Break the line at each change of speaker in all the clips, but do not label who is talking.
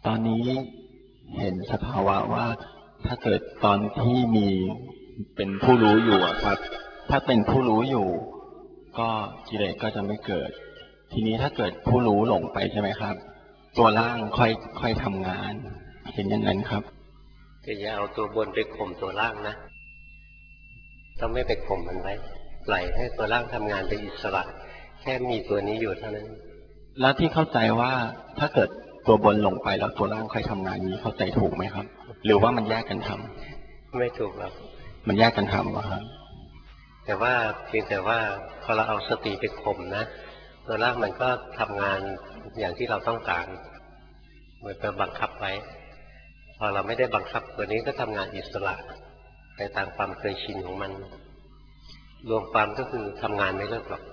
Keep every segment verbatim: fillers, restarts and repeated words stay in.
ตอนนี้เห็นสภาวะว่าถ้าเกิดตอนที่มีเป็นผู้รู้อยู่อะครับถ้าเป็นผู้รู้อยู่ก็กิเลสก็จะไม่เกิดทีนี้ถ้าเกิดผู้รู้หลงไปใช่ไหมครับตัวล่างค่อยค่อยทำงานเห็นอย่างนั้นครับ
ก็อย่าเอาตัวบนไปข่มตัวล่างนะต้องไม่ไปข่มมันไว้ปล่อยให้ตัวล่างทำงานเป็นอิสระแค่มีตัวนี้อยู่เท่านั้น
แล้วที่เข้าใจว่าถ้าเกิดตัวบนลงไปแล้วตัวล่างค่อยทำงานนี้เข้าใจถูกไหมครับหรือว่ามันแยกกันทำ
ไม่ถูกหรอก
มันแยกกันทำเหรอครับ
แต่ว่าเพียงแต่ว่าพอเราเอาสติไปข่มนะตัวล่างมันก็ทำงานอย่างที่เราต้องการเหมือนกับบังคับไว้พอเราไม่ได้บังคับตัวนี้ก็ทำงานอิสระไปตามความเคยชินของมันรวมความก็คือทำงานไม่เลิกหรอก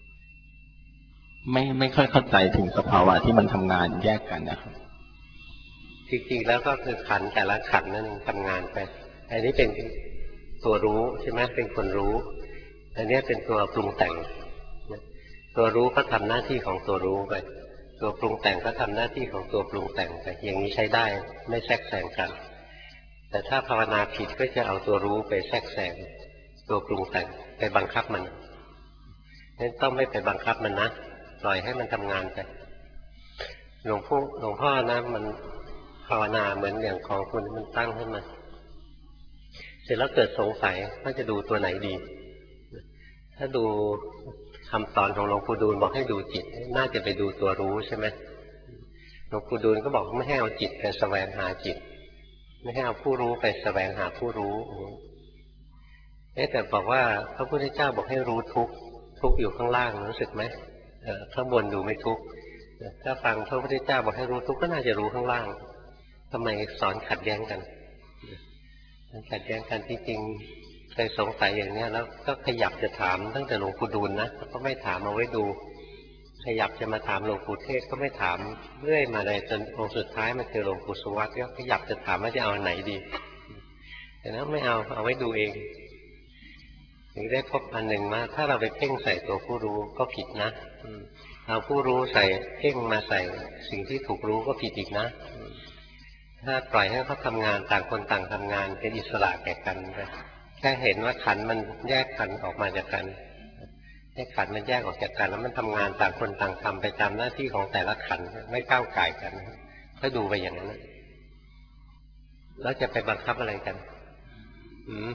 ไม่ไม่ค่อยเข้าใจถึงสภาวะที่มันทำงานแยกกันนะครับ
จริงๆแล้วก็คือขันแต่ละขันนั่นทำงานไปอันนี้เป็นตัวรู้ใช่ไหมเป็นคนรู้อันนี้เป็นตัวปรุงแต่งตัวรู้ก็ทำหน้าที่ของตัวรู้ไปตัวปรุงแต่งก็ทำหน้าที่ของตัวปรุงแต่งไปอย่างนี้ใช้ได้ไม่แทรกแซงกันแต่ถ้าภาวนาผิดก็จะเอาตัวรู้ไปแทรกแซงตัวปรุงแต่งไปบังคับมันนั้นต้องไม่ไปบังคับมันนะปล่อยให้มันทำงานไปหลวงพ่อหลวงพ่อนะมันภาวนาเหมือนอย่างของคุณมันตั้งขึ้นมาเสร็จแล้วเกิดสงสัยว่าจะดูตัวไหนดีถ้าดูคำสอนของหลวงปู่ดูลบอกให้ดูจิตน่าจะไปดูตัวรู้ใช่ไหมหลวงปู่ดูลก็บอกไม่ให้เอาจิตไปแสวงหาจิตไม่ให้เอาผู้รู้ไปแสวงหาผู้รู้เอ๊ะแต่บอกว่าพระพุทธเจ้าบอกให้รู้ทุกข์ทุกข์อยู่ข้างล่างรู้สึกไหมข้างบนดูไม่ทุกข์ถ้าฟังพระพุทธเจ้าบอกให้รู้ทุกข์ก็น่าจะรู้ข้างล่างทำไมสอนขัดแย้งกันขัดแย้งกันที่จริงเคยสงสัยอย่างนี้แล้วก็ขยับจะถามตั้งแต่หลวงปู่ดูลนะก็ไม่ถามเอาไว้ดูขยับจะมาถามหลวงปู่เทศก็ไม่ถามเรื่อยมาเลยจนองค์สุดท้ายมาเจอหลวงปู่สุวัตก็ขยับจะถามว่าจะเอาไหนดีแต่นั้นไม่เอาเอาไว้ดูเองถึงได้พบอันหนึ่งมาถ้าเราไปเพ่งใส่ตัวผู้รู้ก็ผิดนะเอาผู้รู้ใส่เพ่งมาใส่สิ่งที่ถูกรู้ก็ผิดอีกนะถ้าปล่อยให้เขาทำงานต่างคนต่างทำงานเป็นอิสระแก่กันไปแค่เห็นว่าขันมันแยกขันออกมาจากกันให้ขันมันแยกออกจากกันแล้วมันทำงานต่างคนต่างทำไปตามหน้าที่ของแต่ละขันไม่ก้าวไก่กันก็ดูไปอย่างนั้นแล้วจะไปบังคับอะไรกันอืม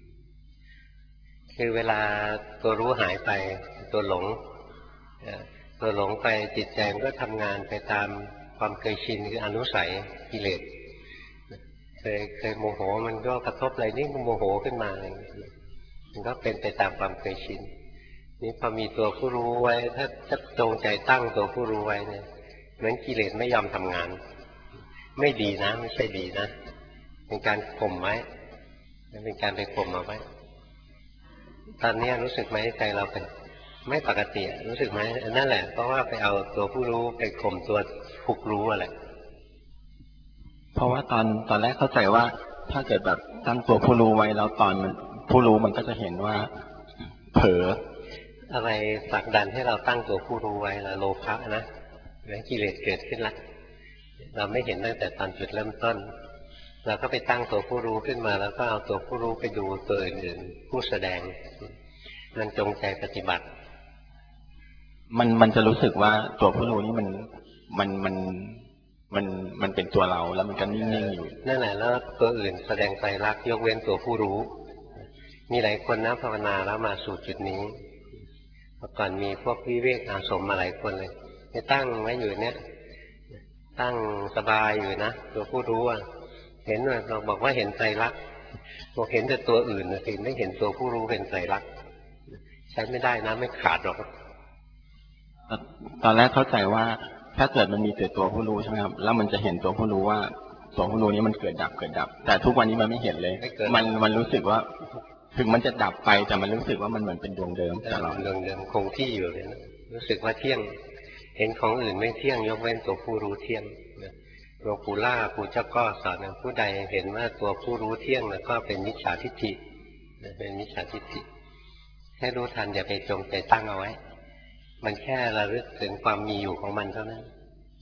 คือเวลาตัวรู้หายไปตัวหลงตัวหลงไปจิตใจมันก็ทำงานไปตามความเคยชินคืออนุสัยกิเลสเคยเคยโมโหมันก็กระทบอะไรนี่มันโมโหขึ้นมาอะไรมันก็เป็นไปตามความเคยชินนี่พอมีตัวผู้รู้ไว้ถ้าถ้าจงใจตั้งตัวผู้รู้ไว้เนี่ยเหมือนกิเลสไม่ยอมทำงานไม่ดีนะไม่ใช่ดีนะเป็นการข่มไว้เป็นการไปข่มเอาไว้ตอนนี้รู้สึกไหมใจเราเป็นไม่ปกติรู้สึกไหมนั่นแหละเพราะว่าไปเอาตัวผู้รู้ไปข่มตัวผูกรู้อะไร
เพราะว่าตอนตอนแรกเข้าใจว่าถ้าเกิดแบบตั้งตัวผู้รู้ไว้แล้วตอนมันผู้รู้มันก็จะเห็นว่าเผลอ
อะไรผลักดันให้เราตั้งตัวผู้รู้ไว้ละโลภะนะหรือกิเลสเกิดขึ้นละเราไม่เห็นตั้งแต่ตอนจุดเริ่มต้นเราก็ไปตั้งตัวผู้รู้ขึ้นมาแล้วก็เอาตัวผู้รู้ไปดูตัวอื่นๆผู้แสดงมันจงใจปฏิบัติ
มันมันจะรู้สึกว่าตัวผู้รู้นี่มันมันมันมันมันเป็นตัวเราแล้วมันก็นิ่งๆอยู่
นั่นแหละแล้วตัวอื่นแสดงไตรลักษณ์ยกเว้นตัวผู้รู้มีหลายคนนะภาวนาแล้วมาสู่จุดนี้เมื่อก่อนมีพวกวิเวกอาสมมาหลายคนเลยไปตั้งไว้อยู่เนี้ยตั้งสบายอยู่นะตัวผู้รู้อ่ะเห็นว่าเราบอกว่าเห็นไตรลักษณ์บอกเห็นแต่ตัวอื่นนะสิไม่เห็นตัวผู้รู้เป็นไตรลักษณ์ใช้ไม่ได้นะไม่ขาดหรอก
ตอนแรกเข้าใจว่าถ้าเกิดมันมีแต่ตัวผู้รู้ใช่ไหมครับแล้วมันจะเห็นตัวผู้รู้ว่าตัวผู้รู้นี้มันเกิดดับเกิดดับแต่ทุกวันนี้มันไม่เห็นเลยมันมันรู้สึกว่าถึงมันจะดับไปแต่มันรู้สึกว่ามันเหมือนเป็นดวงเดิมตลอด
ดวงเดิมคงที่อยู่เลยนะรู้สึกว่าเที่ยงเห็นของอื่นไม่เที่ยงยกเว้นตัวผู้รู้เที่ยงหลวงปู่ล่าปู่เจ้าก็สอนผู้ใดเห็นว่าตัวผู้รู้เที่ยงแล้วก็เป็นมิจฉาทิฏฐิเป็นมิจฉาทิฏฐิให้รู้ทันอย่าไปจงใจตั้งเอาไว้มันแค่ระลึกถึงความมีอยู่ของมันเท่านั้น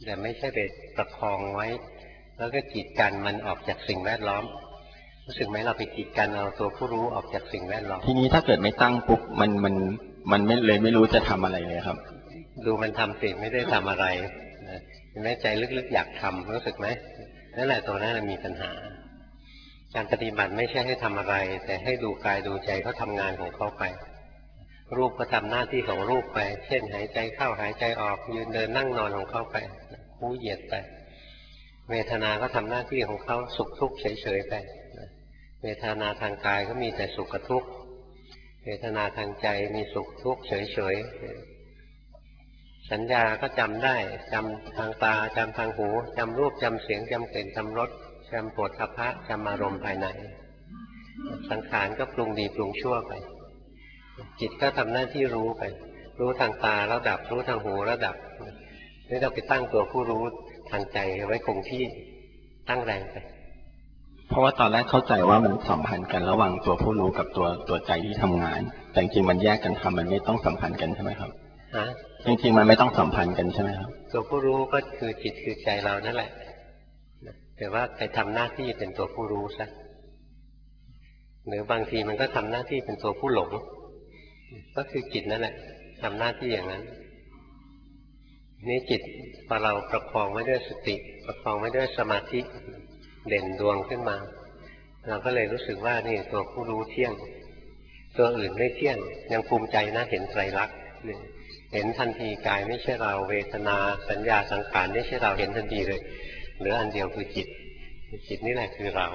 แต่ไม่ใช่ไปประคองไว้แล้วก็กีดกันมันออกจากสิ่งแวดล้อมรู้สึกไหมเราไปกีดกันเอาตัวผู้รู้ออกจากสิ่งแวดล้อม
ทีนี้ถ้าเกิดไม่ตั้งปุ๊บมันมันมันไม่เลยไม่รู้จะทำอะไรเลยครับ
ดูมันทำสิไม่ได้ทำอะไรเห็นไหมใจลึกๆอยากทำรู้สึกไหมนั่นแหละตัวนั้นมีปัญหาการปฏิบัติไม่ใช่ให้ทำอะไรแต่ให้ดูกายดูใจเขาทำงานของเขาไปรูปก็ทำหน้าที่ของรูปไปเช่นหายใจเข้าหายใจออกยืนเดินนั่งนอนของเขาไปคู้เหยียดไปเวทนาก็ทำหน้าที่ของเขาสุขทุกข์เฉยๆไปเวทนาทางกายก็มีแต่สุขกับทุกข์เวทนาทางใจมีสุขทุกข์เฉยๆสัญญาก็จำได้จำทางตาจำทางหูจำรูปจำเสียงจำกลิ่นจำรสจำโผฏฐัพพะจำอารมณ์ภายในสังขารก็ปรุงดีปรุงชั่วไปจิตก็ทำหน้าที่รู้ไปรู้ทางตาแล้วดับรู้ทางหูแล้วดับนี่เราไปตั้งตัวผู้รู้ทางใจไว้คงที่ตั้งแรงไป
เพราะว่าตอนแรกเข้าใจว่ามันสัมพันธ์กันระหว่างตัวผู้รู้กับตัวตัวใจที่ทำงานแต่จริงๆมันแยกกันทำมันไม่ต้องสัมพันธ์กันใช่ไหมครับ
ฮะ
จริงๆมันไม่ต้องสัมพันธ์กันใช่ไหมครับ
ตัวผู้รู้ก็คือจิตคือใจเรานั่นแหละแต่ว่าไปทำหน้าที่เป็นตัวผู้รู้ซะหรือบางทีมันก็ทำหน้าที่เป็นตัวผู้หลงก็คือจิตนั่นแหละทำหน้าที่อย่างนั้นนี่จิตพอเราประคองไว้ด้วยสติประคองไว้ด้วยสมาธิเด่นดวงขึ้นมาเราก็เลยรู้สึกว่านี่ตัวผู้รู้เที่ยงตัวอื่นไม่เที่ยงยังภูมิใจนะเห็นไตรลักษณ์เห็นทันทีกายไม่ใช่เราเวทนาสัญญาสังขารไม่ใช่เราเห็นทันทีเลยเหลืออันเดียวคือจิตจิตนี่แหละคือเรา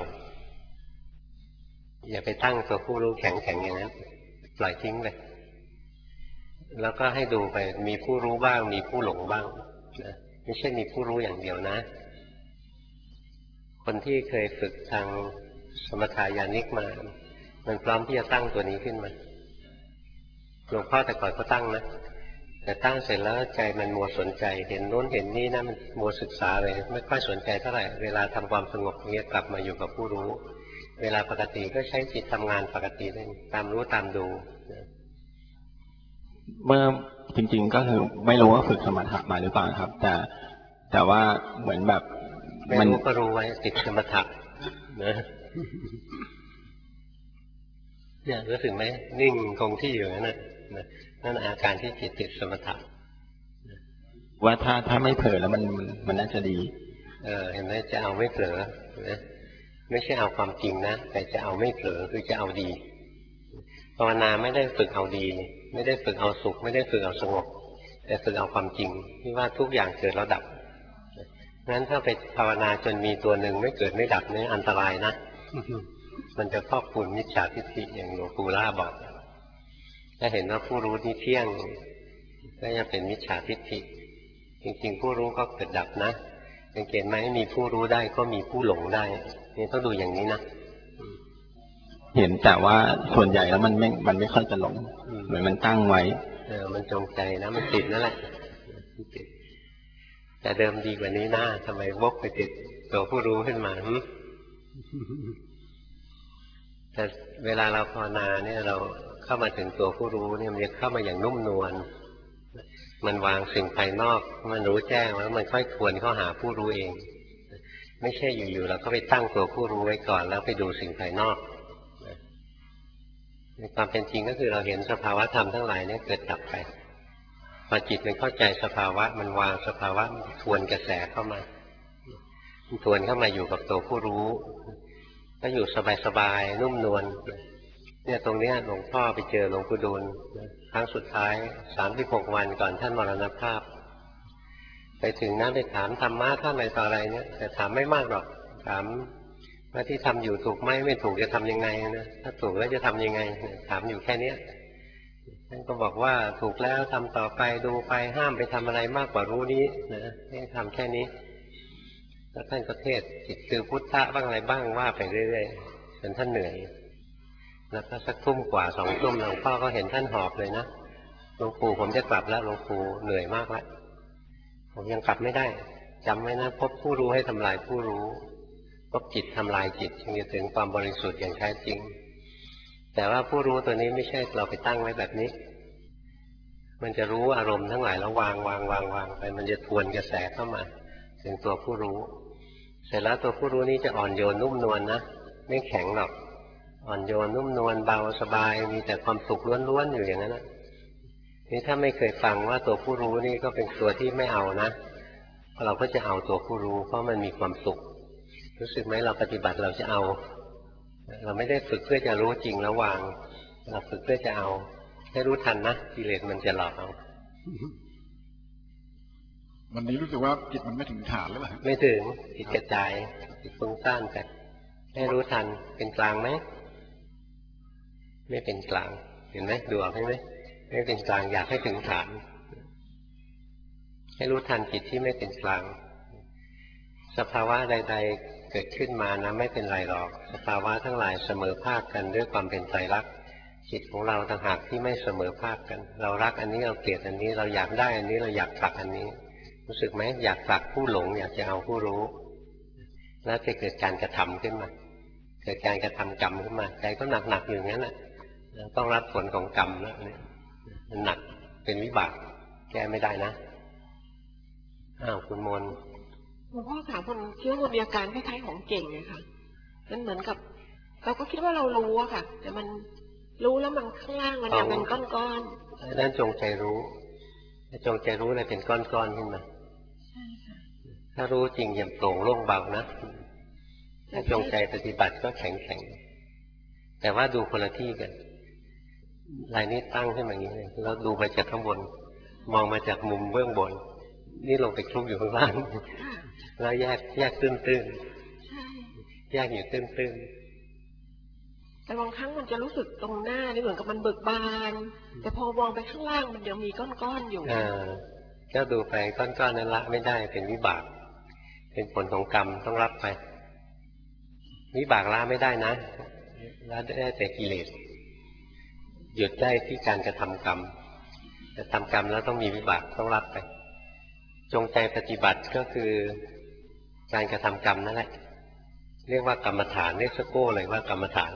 อย่าไปตั้งตัวผู้รู้แข็งๆอย่างนั้นปล่อยทิ้งไปแล้วก็ให้ดูไปมีผู้รู้บ้างมีผู้หลงบ้างนะไม่ใช่มีผู้รู้อย่างเดียวนะคนที่เคยฝึกทางสมถายานิกมามันพร้อมที่จะตั้งตัวนี้ขึ้นมาหลวงพ่อแต่ก่อนก็ตั้งนะแต่ตั้งเสร็จแล้วใจมันมัวสนใจเห็นโน้นเห็นนี่นะมันมัวศึกษาเลยไม่ค่อยสนใจเท่าไหร่เวลาทำความสงบเนี้ยกลับมาอยู่กับผู้รู้เวลาปกติก็ใช้จิตทำงานปกติได้ตามรู้ตามดู
เมื่อจริงๆก็คือไม่รู้ว่าฝึกสมถะมาหรือเปล่าครับแต่แต่ว่าเหมือนแบบ
มันก็รู้ไว้ติดสมถะนะเนี่ยรู้สึกไหมนิ่งคงที่อยู่นั่นน่ะนั่นอาการที่จิตติดสมถะ
ว่าถ้าถ้าไม่เผลอแล้วมันมันน่าจะดี
เออเห็นไหมจะเอาไม่เผลอนะไม่ใช่เอาความจริงนะแต่จะเอาไม่เผลอคือจะเอาดีภาวนาไม่ได้ฝึกเอาดีไม่ได้ฝึกเอาสุขไม่ได้ฝึกเอาสงบแต่ฝึกเอาความจริงที่ว่าทุกอย่างเกิดแล้วดับงั้นถ้าไปภาวนาจนมีตัวหนึ่งไม่เกิดไม่ดับนี่อันตรายนะมันจะครอบคุมมิจฉาทิฏฐิอย่างหลวงปู่ล่าบอกถ้าเห็นว่าผู้รู้นี้เที่ยงก็ยังเป็นมิจฉาทิฏฐิจริงๆผู้รู้ก็เกิดดับนะสังเกตไหมมีผู้รู้ได้ก็มีผู้หลงได้นี่ต้องดูอย่างนี้นะ
เห็นแต่ว่าส่วนใหญ่แล้วมันไม่มันไม่ค่อยจะหลงเหมือนมันตั้งไว้
เออมันจงใจนะมันติดนั่นแหละติดแต่เดิมดีกว่านี้นะทำไมวกไปติดตัวผู้รู้ขึ้นมาแต่เวลาเราภาวนาเนี่ยเราเข้ามาถึงตัวผู้รู้เนี่ยมันจะเข้ามาอย่างนุ่มนวลมันวางสิ่งภายนอกมันรู้แจ้งแล้วมันค่อยทวนเข้าหาผู้รู้เองไม่ใช่อยู่ๆเราก็ไปตั้งตัวผู้รู้ไว้ก่อนแล้วไปดูสิ่งภายนอกในความเป็นจริงก็คือเราเห็นสภาวะธรรมทั้งหลายเนี่ยเกิดดับไปพอจิตมันเข้าใจสภาวะมันวางสภาวะทวนกระแสเข้ามาทวนเข้ามาอยู่กับตัวผู้รู้ก็อยู่สบายๆนุ่มนวลเนี่ยตรงเนี้ยหลวงพ่อไปเจอหลวงปู่ดูลครั้งสุดท้ายสามสิบหกวันก่อนท่านมรณภาพไปถึงนั้นไปถามธรรมะท่านอะไรต่ออะไรเนี่ยแต่ถามไม่มากหรอกถามว่าที่ทำอยู่ถูกไหมไม่ถูกจะทำยังไงนะถ้าถูกแล้วจะทำยังไงถามอยู่แค่เนี้ยท่านก็บอกว่าถูกแล้วทำต่อไปดูไปห้ามไปทำอะไรมากกว่ารู้นี้นะให้ทำแค่นี้แล้วท่านก็เทศจิตคือพุทธะบ้างอะไรบ้างว่าไปเรื่อยๆจนท่านเหนื่อยแล้วก็สักทุ่มกว่าสองทุ่มหลวงพ่อก็เห็นท่านหอบเลยนะหลวงปู่ผมจะกลับแล้วหลวงปู่เหนื่อยมากแล้วผมยังกลับไม่ได้จำไว้นะพบผู้รู้ให้ทำลายผู้รู้พบจิตทำลายจิตจึงจะถึงความบริสุทธิ์อย่างแท้จริงแต่ว่าผู้รู้ตัวนี้ไม่ใช่เราไปตั้งไว้แบบนี้มันจะรู้อารมณ์ทั้งหลายแล้ววางวางวางวางไปมันจะทวนกระแสเข้ามาถึงตัวผู้รู้เสร็จแล้วตัวผู้รู้นี้จะอ่อนโยนนุ่มนวล นะไม่แข็งหรอกอ่อนโยนนุ่มนวลเบาสบายมีแต่ความสุขล้วนๆอยู่อย่างนั้นนะนี่ถ้าไม่เคยฟังว่าตัวผู้รู้นี่ก็เป็นตัวที่ไม่เอานะเราก็จะเอาตัวผู้รู้เพราะมันมีความสุขรู้สึกไหมเราปฏิบัติเราจะเอาเราไม่ได้ฝึกเพื่อจะรู้จริงแล้ววางเราฝึกเพื่อจะเอาให้รู้ทันนะกิเลสมันจะหลอกเอา
วันนี้รู้สึกว่าจิตมันไม่ถึงฐานหรือเปล่า
ไม่ถึงจิตกระจายจิตฟุ้งซ่านกันให้รู้ทันเป็นกลางไหมไม่เป็นกลางเห็นไหมดูออกไหมไม่เป็นกลางอยากให้ถึงฐานให้รู้ทันจิตที่ไม่เป็นกลางสภาวะใดๆเกิดขึ้นมานะไม่เป็นไรหรอกสภาวะทั้งหลายเสมอภาคกันด้วยความเป็นไตรลักษณ์จิตของเราต่างหากที่ไม่เสมอภาคกันเรารักอันนี้เราเกลียดอันนี้เราอยากได้อันนี้เราอยากผลักอันนี้รู้สึกไหมอยากผลักผู้หลงอยากจะเอาผู้รู้แล้วจะเกิดการกระทำขึ้นมาเกิดการกระทำกรรมขึ้นมาใจก็หนักๆอยู่งั้นแหละต้องรับผลของกรรมแล้วนี่มันหนักเป็นวิบากแก้ไม่ได้นะอ้าวคุณมน
หลวงพ่อถามคนคิดว่ามันมีอาการคล้ายๆของเก่งเลยค่ะมันเหมือนกับเราก็คิดว่าเรารู้อะค่ะแต่มันรู้แล้วมันข้างล่างมันยังเป็นก้อน
ๆนั่นจงใจรู้จงใจรู้อะไรเป็นก้อนๆขึ้นมาถ้ารู้จริงอย่างโปร่งโล่งเบานะถ้าจงใจปฏิบัติก็แข็งแข็งแต่ว่าดูคนละที่กันลายนี้ตั้งขึ้นมาอย่างนี้เลยแล้วดูมาจากข้างบนมองมาจากมุมเบื้องบนนี่ลงไปคลุกอยู่ข้างล่างแล้วแยกแยกตื้นๆแยกอยู่ตื้น
ๆแต่บางครั้งมันจะรู้สึกตรงหน้านี่เหมือนกับมันเบิกบานแต่พอมองไปข้างล่างมันยังมีก้อนๆอยู่
อ่าก็ดูไปก้อนๆนั้นละไม่ได้เป็นวิบากเป็นผลของกรรมต้องรับไปวิบากละไม่ได้นะละได้แต่กิเลสหยุดได้ที่การกระทำกรรมแต่ทำกรรมแล้วต้องมีวิบากต้องรับไปจงใจปฏิบัติก็คือการกระทำกรรมนั่นแหละเรียกว่ากรรมฐานเรียกสโก้เลยว่ากรรมฐาน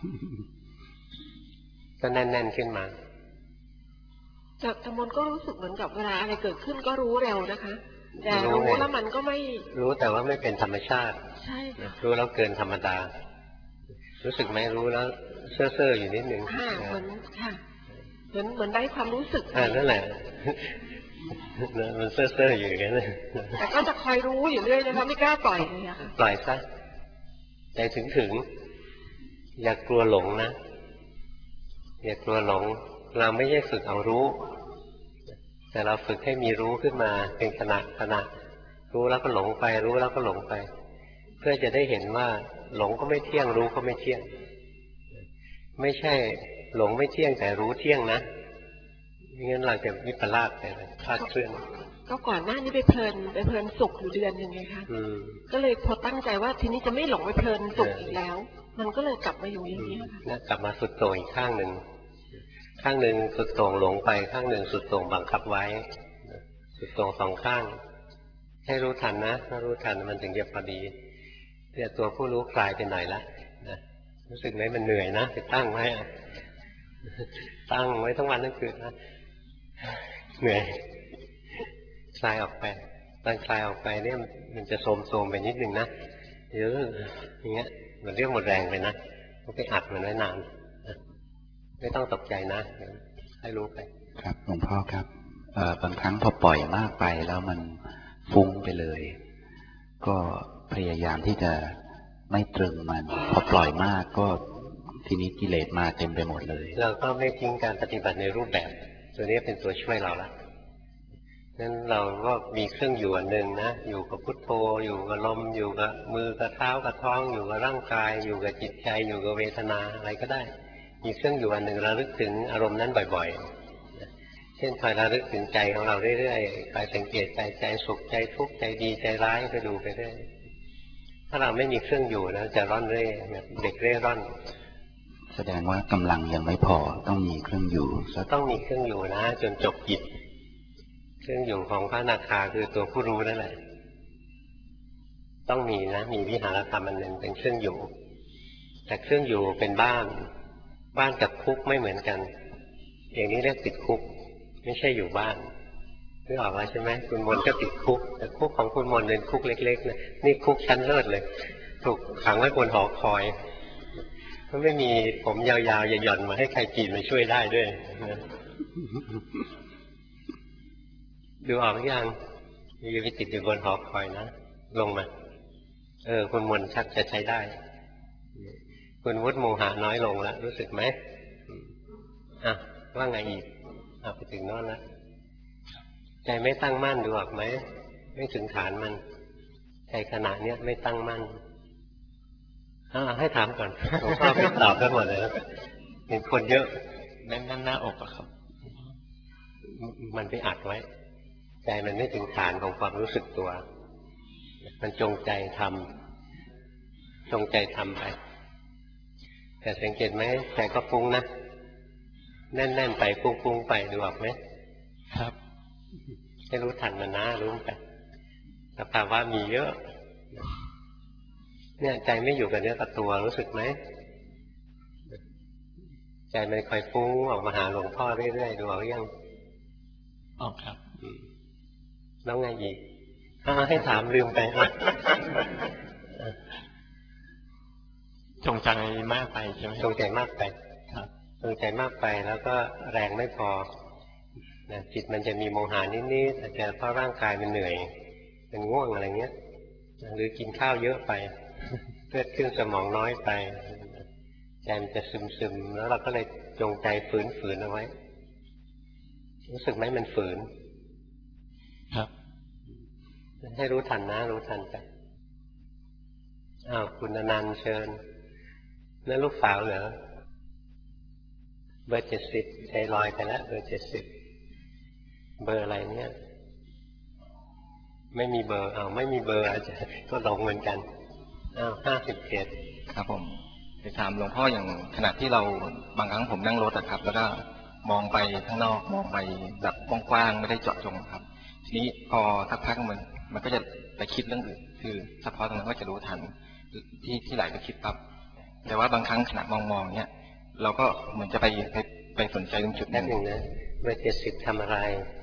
ก็แน่นๆขึ้นมา
จากธรรมนก็รู้สึกเหมือนกับเวลาอะไรเกิดขึ้นก็รู้เร็วนะคะแต่รู้แล้วมันก็ไม่
รู้แต่ว่าไม่เป็นธรรมชาติ
ใช่
รู้แล้วเกินธรรมดารู้สึกไหมรู้แล้วเซ่อเซ่ออยู่นิดนึง
ค่ะเหมือนค่ะเหมือนเหมือนได้ความรู้สึก
อ่านั่นแหละมันเซ่อเซ่ออยู่อย่างนั้น
แต่ก็จะคอยรู้อยู่เรื่อยนะคะไม่กล้าปล่อยเลยค่ะ
ปล่อยซะใจถึงถึงอย่ากลัวหลงนะอย่ากลัวหลงเราไม่ใช่ฝึกเอารู้แต่เราฝึกให้มีรู้ขึ้นมาเป็นขณะขณะรู้แล้วก็หลงไปรู้แล้วก็หลงไปเพื่อจะได้เห็นว่าหลงก็ไม่เที่ยงรู้ก็ไม่เที่ยงไม่ใช่หลงไม่เที่ยงแต่รู้เที่ยงนะไม่งั้นเราจะวิปลาสไปเลยคลาดเคลื่อน
ก็ก่อนหน้านี้ไปเพลินไปเพลินสุขอยู่เดือนยังไงคะก็เลยพอตั้งใจว่าทีนี้จะไม่หลงไปเพลินสุขอีกแล้วมันก็เลยกลับมาอยู่อย่างนี้
ค่ะกลับมาสุดโต่งอีกข้างหนึ่งข้างหนึ่งสุดโต่งหลงไปข้างหนึ่งสุดโต่งบังคับไว้สุดโต่งสองข้างให้รู้ทันนะถ้ารู้ทันมันถึงจะพอดีเนี่ยตัวผู้รู้คลายไปหน่อยละนะรู้สึกไหมมันเหนื่อยนะไปตั้งไว้ตั้งไว้ทั้งวันทั้งคืนนะเหนื่อยคลายออกไปตอนคลายออกไปเนี่ยมันจะโทมๆไปนิดนึงนะเดี๋ยวอย่างเงี้ยมันเรียกหมดแรงไปนะต้องไปอัดมันไว้นานไม่ต้องตกใจนะให้รู้ไป
ครับหลวงพ่อครับบางครั้งพอปล่อยมากไปแล้วมันฟุ้งไปเลยก็พยายามที่จะไม่ตรึงมันพอปล่อยมากก็ทีนี้กิเลสมาเต็มไปหมดเลย
เราก็ไม่ทิ้งการปฏิบัติในรูปแบบตัวนี้เป็นตัวช่วยเราละนั้นเราก็มีเครื่องอยู่อันหนึ่งนะอยู่กับพุทโธอยู่กับลมอยู่กับมือกับเท้ากับท้องอยู่กับร่างกายอยู่กับจิตใจอยู่กับเวทนาอะไรก็ได้มีเครื่องอยู่อันหนึ่งระลึกถึงอารมณ์นั้นบ่อยๆเช่นคอยระลึกถึงใจของเราเรื่อยๆคอยสังเกตใจใจสุขใจทุกข์ใจดีใจร้ายไปดูไปเรื่อยถ้าเราไม่มีเครื่องอยู่นะจะร่อนเร่แบบเด็กเร่ร่อน
แสดงว่ากำลังยังไม่พอต้องมีเครื่องอยู่
ต้องมีเครื่องอยู่นะจนจบกิจเครื่องอยู่ของพระอนาคาคือตัวผู้รู้นั่นแหละต้องมีนะมีวิหารธรรมอันหนึ่งเป็นเครื่องอยู่แต่เครื่องอยู่เป็นบ้านบ้านกับคุกไม่เหมือนกันอย่างนี้เรียกติดคุกไม่ใช่อยู่บ้านนึกออกแล้วใช่ไหมคุณมนก็ติดคุกแต่คุกของคุณมนเป็นคุกเล็กๆนะนี่คุกชั้นเลิศเลยถูกขังไว้บนหอคอยก็ไม่มีผมยาวๆหย่อนๆมาให้ใครปีนมาช่วยได้ด้วยนะดูออกหรือยังอย่าไปติดอยู่บนหอคอยนะลงมาเออคุณมนชักจะใช้ได้คุณวุฒิโมหะน้อยลงแล้วรู้สึกไหมอ่ะว่าไงอีกอ่ะไปถึงโน่นแล้วใจไม่ตั้งมั่นดูออกไหมไม่ถึงฐานมันใจขณะเนี้ยไม่ตั้งมั่นอ่าให้ถามก่อนหลวงพ่อไม่ตอบกันหมดเลยเห็นคนเยอะ
แน่นหน้าอกอะครับ
มันไปอัดไว้ใจมันไม่ถึงฐานของความรู้สึกตัวมันจงใจทำจงใจทำไปแต่สังเกตไหมใจก็ฟุ้งนะแน่นๆไปฟุ้งๆไปดูออกไหม
ครับ
ให้รู้ทันมันนะรู้ไปสภาวะมีเยอะเนี่ยใจไม่อยู่กับเนื้อกับตัวรู้สึกไหมใจมันคอยฟุ้งออกมาหาหลวงพ่อเรื่อยๆดูออกยัง
ออกครับ
แล้วไงอีกให้ถามลืมไป
จงใจมากไปใช่ไหม
จงใจมากไป
ครับ
จงใจมากไปแล้วก็แรงไม่พอนะจิตมันจะมีโมหะนิดๆอาจจะเพราะร่างกายมันเหนื่อยมันง่วงอะไรเงี้ยหรือกินข้าวเยอะไปเลือดขึ้นสมองน้อยไปใจมันจะซึมๆแล้วเราก็เลยจงใจฝืนๆเอาไว้รู้สึกไหมมันฝืน
ครับ
ให้รู้ทันนะรู้ทันไปอ้าวคุณอนันต์เชิญนั่นลูกสาวเหรอเบอร์เจ็ดสิบใจลอยไปแล้วเบอร์เจ็ดสิบเบอร์อะไรเนี่ยไม่มีเบอร์อ้าวไม่มีเบอร์อาจจะก็ลงเหมือนกันอ้าวห้าสิบเอ็ด
ครับผมจะถามหลวงพ่ออย่างขณะที่เราบางครั้งผมนั่งรถอะครับแล้วก็มองไปข้างนอกมองไปแบบกว้างๆไม่ได้เจาะจงครับทีนี้พอสักพักมันมันก็จะไปคิดเรื่องอื่นคือเฉพาะตรงนั้นก็จะรู้ทันที่ที่ไหลไปคิดปั๊บแต่ว่าบางครั้งขณะมองๆเนี้ยเราก็เหมือนจะไปไปไปสนใจตรงจุด
นั้นหนึ่งนะเบอร์เจ็ดสิบทำอะไร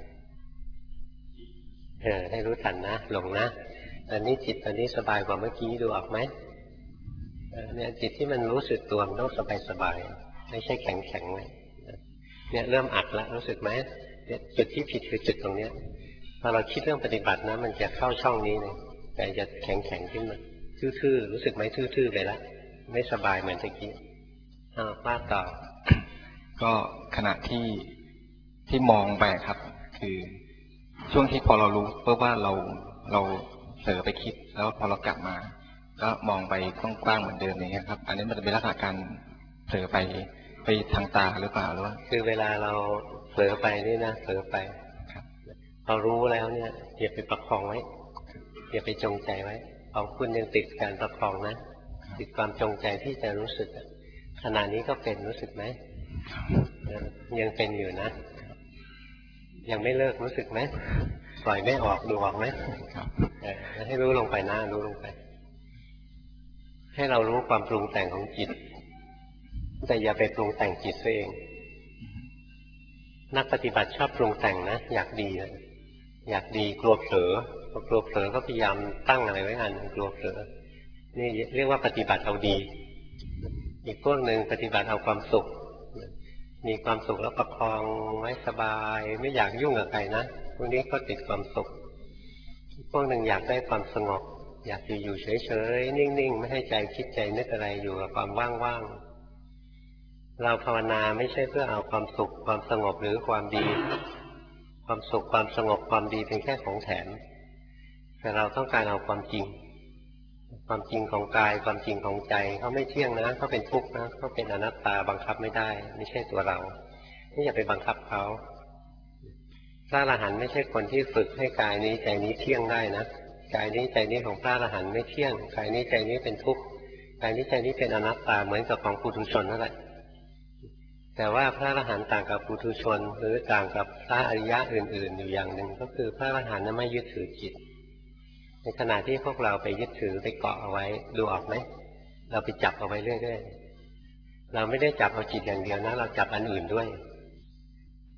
เออให้รู้ทันนะหลงนะตอนนี้จิตตอนนี้สบายกว่าเมื่อกี้ดูออกไหมเนี่ยจิตที่มันรู้สึกตัวมันต้องสบายสบายไม่ใช่แข็งแข็งเลยเนี่ยเริ่มอัดแล้วรู้สึกไหมเนี่ยจุดที่ผิดคือจุดตรงเนี้ยพอเราคิดเรื่องปฏิบัตินะมันจะเข้าช่องนี้เลยแต่จะแข็งแข็งขึ้นมาทื่อๆรู้สึกไหมทื่อๆไปแล้วไม่สบายเหมือนตะกี้อ้าวว่าต่อ
ก็ขณะที่ที่มองไปครับคือช่วงที่พอเรารู้เพื่อว่าเราเราเผลอไปคิดแล้วพอเรากลับมาก็มองไปกว้างๆเหมือนเดิมอย่างเงี้ยครับอันนี้มันเป็นลักษณะการเผลอไปไปทางตาหรือเปล่าหรือว่า
คือเวลาเราเผลอไปนี่นะเผลอไปเรารู้แล้วเนี่ยอย่าไปประคองไว้อย่าไปจงใจไว้ของคุณยังติดการประคองนะติดความจงใจที่จะรู้สึกขณะนี้ก็เป็นรู้สึกไหมยังเป็นอยู่นะยังไม่เลิกรู้สึกไหมปล่อยไม่ออกดูออกไหมให้รู้ลงไปนะรู้ลงไปให้เรารู้ความปรุงแต่งของจิตแต่อย่าไปปรุงแต่งจิตตัวเองนักปฏิบัติชอบปรุงแต่งนะอยากดีนะอยากดีกลัวเผลอกลัวเผลอก็พยายามตั้งอะไรไว้อันกลัวเผลอนี่เรียกว่าปฏิบัติเอาดีอีกพวกหนึ่งปฏิบัติเอาความสุขมีความสุขแล้วประคองไว้สบายไม่อยากยุ่งกับใครนะพวกนี้ก็ติดความสุขพวกหนึ่งอยากได้ความสงบอยากอยู่อยู่เฉยๆนิ่งๆไม่ให้ใจคิดใจนึกอะไรอยู่กับความว่างๆเราภาวนาไม่ใช่เพื่อเอาความสุขความสงบหรือความดีความสุขความสงบความดีเป็นแค่ของแถมแต่เราต้องการเอาความจริงความจริงของกายความจริงของใจเขาไม่เที่ยงนะเขาเป็นทุกข์นะเขาเป็นอนัตตาบังคับไม่ได้ไม่ใช่ตัวเราไม่อย่าไปบังคับเขาพระอรหันต์ไม่ใช่คนที่ฝึกให้กายนี้ใจนี้เที่ยงได้นะกายนี้ใจนี้ของพระอรหันต์ไม่เที่ยงกายนี้ใจนี้เป็นทุกข์กายนี้ใจนี้เป็นอนัตตาเหมือนกับของปุถุชนนั่นแหละแต่ว่าพระอรหันต์ต่างกับปุถุชนหรือต่างกับพระอริยะอื่นๆอยู่อย่างหนึ่งก็คือพระอรหันต์นั้นไม่ยึดถือจิตในขณะที่พวกเราไปยึดถือไปเกาะเอาไว้ดูออกไหมเราไปจับเอาไว้เรื่อยๆเราไม่ได้จับเอาจิตอย่างเดียวนะเราจับอันอื่นด้วย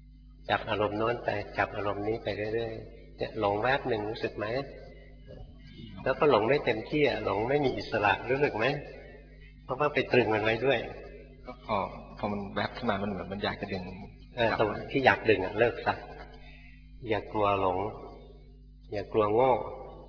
จับอารมณ์โน้นไปจับอารมณ์นี้ไปเรื่อยๆเนี่ยหลงแวบหนึ่งรู้สึกไหมแล้วก็หลงไม่เต็มที่หลงไม่มีอิสระรู้สึกไหมเพราะว่าไปตรึงมันไว้ด้วย
ก็พอพอมันแวบขึ้นมามันเหมือนมันอยากจะดึง
เออตรงที่อยากดึงอ่ะเลิกซะอย่ากลัวหลงอย่ากลัวโง่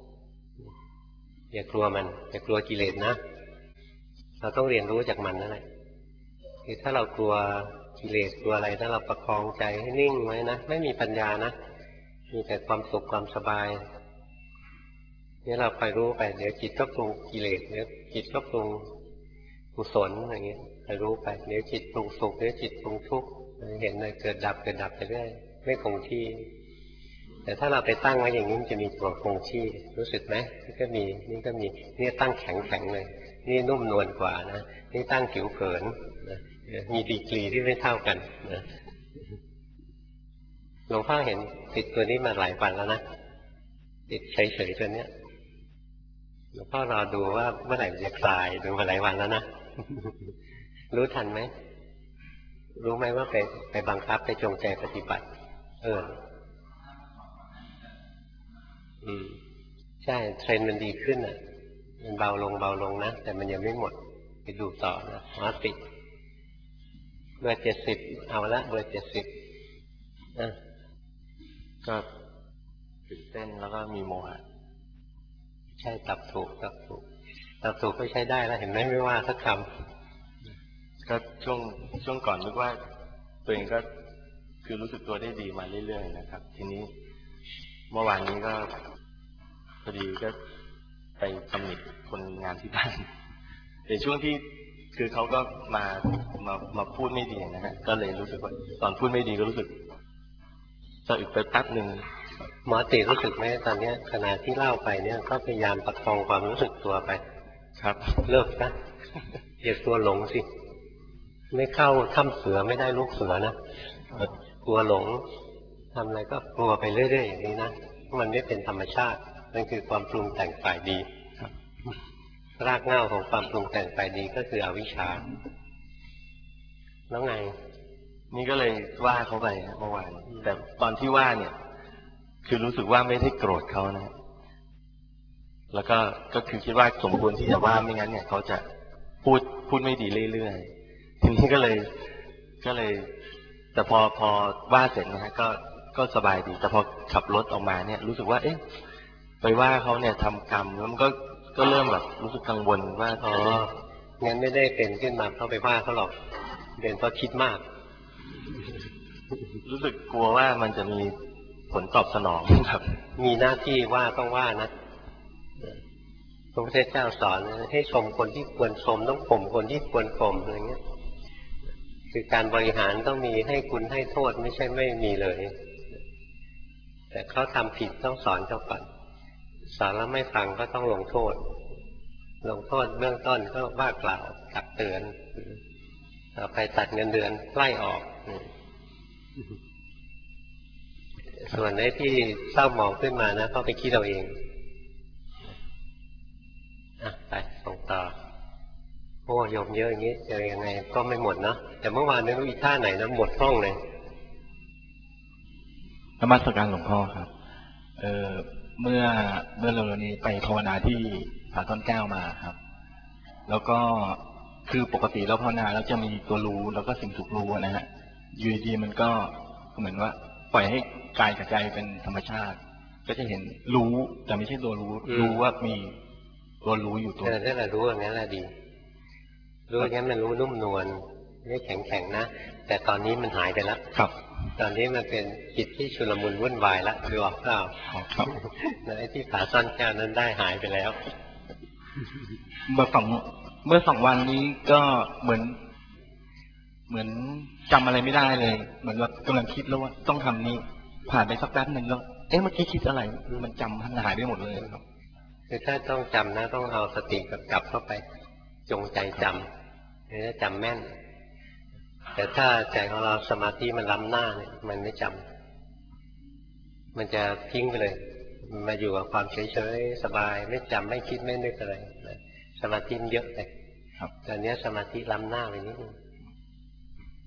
อย่ากลัวมันอย่ากลัวกิเลสนะเราต้องเรียนรู้จากมันนั่นแหละคือถ้าเรากลัวกิเลสกลัวอะไรถ้าเราประคองใจให้นิ่งไว้นะไม่มีปัญญานะมีแต่ความสุขความสบายนี่เราไปรู้ไปเดี๋ยวจิตก็ปรุงกิเลสเดี๋ยวจิตก็ปรุงกุศลอย่างเงี้ยไปรู้ไปเดี๋ยวจิตปรุงสุขเดี๋ยวจิตปรุงทุกข์เห็นเลยเกิดดับเกิดดับไปเรื่อยไม่คงที่แต่ถ้าเราไปตั้งไว้อย่างนี้มันจะมีตัวคงที่รู้สึกไหมนี่ก็มีนี่ก็มีนี่ตั้งแข็งแข็งเลยนี่นุ่มนวลกว่านะนี่ตั้งผิวเผินนะมีดีกรีที่ไม่เท่ากันนะหลวงพ่อเห็นติดตัวนี้มาหลายวันแล้วนะติดเฉยๆตัวเนี้ยหลวงพ่อรอดูว่าเมื่อไหร่จะคลายดูมาหลายวันแล้วนะรู้ทันไหมรู้ไหมว่าไปไปบังคับไปจงใจปฏิบัติเอออืมใช่เทรนด์มันดีขึ้นอ่ะมันเบาลงเบาลงนะแต่มันยังไม่หมดไปดูต่อนะหมอติดเบอร์เจ็ดสิบเอาละเบอร์เจ็ดสิบนะ
ก็ตื่นเต้นแล้วก็มีโมหะ
ใช่ตับถูกตับถูกตับถูกก็ใช้ได้แล้วเห็นไหมไม่ว่าสักค
ำก็ช่วงช่วงก่อนนึกว่าตัวเองก็คือรู้สึกตัวได้ดีมาเรื่อยๆนะครับทีนี้เมื่อวานนี้ก็พอดีก็ไปตำหนิคนงานที่บ้านในช่วงที่คือเขาก็มามามาพูดไม่ดีนะฮะก็เลยรู้สึกว่าตอนพูดไม่ดีก็รู้สึกสะอึกไปแป๊บหนึ่ง
หมอติรู้สึกไหมตอนนี้ขณะที่เล่าไปเนี่ยก็พยายามประคองความรู้สึกตัวไป
ครับ
เลิกนะอย่าตัวหลงสิไม่เข้าถ้ำเสือไม่ได้ลูกเสือนะกลัวหลงทำอะไรก็กลัวไปเรื่อยๆอย่างนี้นะมันไม่เป็นธรรมชาตินั่นคือความปรุงแต่งฝ่ายดีรากเหง้าของความปรุงแต่งฝ่ายดีก็คืออวิชชาแล้วไง
นี่ก็เลยว่าเขาไปเมื่อวานแต่ตอนที่ว่าเนี่ยคือรู้สึกว่าไม่ได้โกรธเขานะแล้วก็ก็คือคิดว่าสมควรที่จะว่าไม่งั้นเนี่ยเขาจะพูดพูดไม่ดีเรื่อยๆทีนี้ก็เลยก็เลยแต่พอพอว่าเสร็จนะฮะก็ก็สบายดีแต่พอขับรถออกมาเนี่ยรู้สึกว่าเอ๊ะไปว่าเขาเนี่ยทำกรรมแล้วมันก็ก็เริ่มแบบรู้สึกกังวลว่า
อ๋องั้นไม่ได้เป็นขึ้นมาเพราะไปว่าเขาหรอกเป็นเพราะคิดมาก
รู้สึกกลัวว่ามันจะมีผลตอบสนองครับ
มีหน้าที่ว่าต้องว่านะพระพุทธเจ้าสอนให้ชมคนที่ควรชมต้องข่มคนที่ควรข่มอะไรเงี้ยคือการบริหารต้องมีให้คุณให้โทษไม่ใช่ไม่มีเลยแต่เขาทำผิดต้องสอนเขาก่อนสอนแล้วไม่ฟังก็ต้องลงโทษลงโทษเบื้องต้นก็ว่ากล่าวตักเตือนต่อไปตัดเงินเดือนไล่ออกส่วนไอ้ที่เศร้าหมองขึ้นมานะก็ไปคิดเอาเองอ่ะไปส่งต่อโอ้โยมเยอะอย่างนี้เจอยังไงก็ไม่หมดเนาะแต่เมื่อวานไม่รู้อีท่าไหนนะหมดห้องเลย
นมัสการหลวงพ่อครับเออเมื่อเมื่อเร็วๆนี้ไปภาวนาที่ผาต้นแก้วมาครับแล้วก็คือปกติแล้วภาวนาแล้วจะมีตัวรู้แล้วก็สิ่งถูกรู้นะฮะอยู่ดีมันก็เหมือนว่าปล่อยให้กายกับใจเป็นธรรมชาติก็จะเห็นรู้แต่ไม่ใช่ตัวรู้รู้ว่ามีตัวรู้อยู่ตัว
นั่นแหละรู้อย่างนั้นแหละดีรู้อย่างนั้นมันรู้นุ่มนวลไม่แข็งแข็งนะแต่ตอนนี้มันหายไปแล้ว
ครับ
ตอนนี้มันเป็นจิตที่ชุลมุนวุ่นวายแล้วดูออกเปล่า
ครับ
ไอ้ที่ผาซ่อนแก้วนั้นได้หายไปแล้ว
เมื่อสองเมื่อสองวันนี้ก็เหมือนเหมือนจำอะไรไม่ได้เลยเหมือนว่ากำลังคิดแล้วว่าต้องทำนี้ผ่านไปสักแป๊บหนึ่งแล้วเอ๊ะเมื่อกี้คิดอะไรมันจำมันหายไปหมดเลยครับ
คือถ้าต้องจำนะต้องเอาสติกับกลับเข้าไปจงใจจำนี่จะจำแม่นแต่ถ้าใจของเราสมาธิมันล้ำหน้าเนี่ยมันไม่จำมันจะทิ้งไปเลยมาอยู่กับความเฉยๆสบายไม่จำไม่คิดไม่นึกอะไรสมาธิเยอะเลยตอนนี้สมาธิล้ำหน้าไปนิดนึง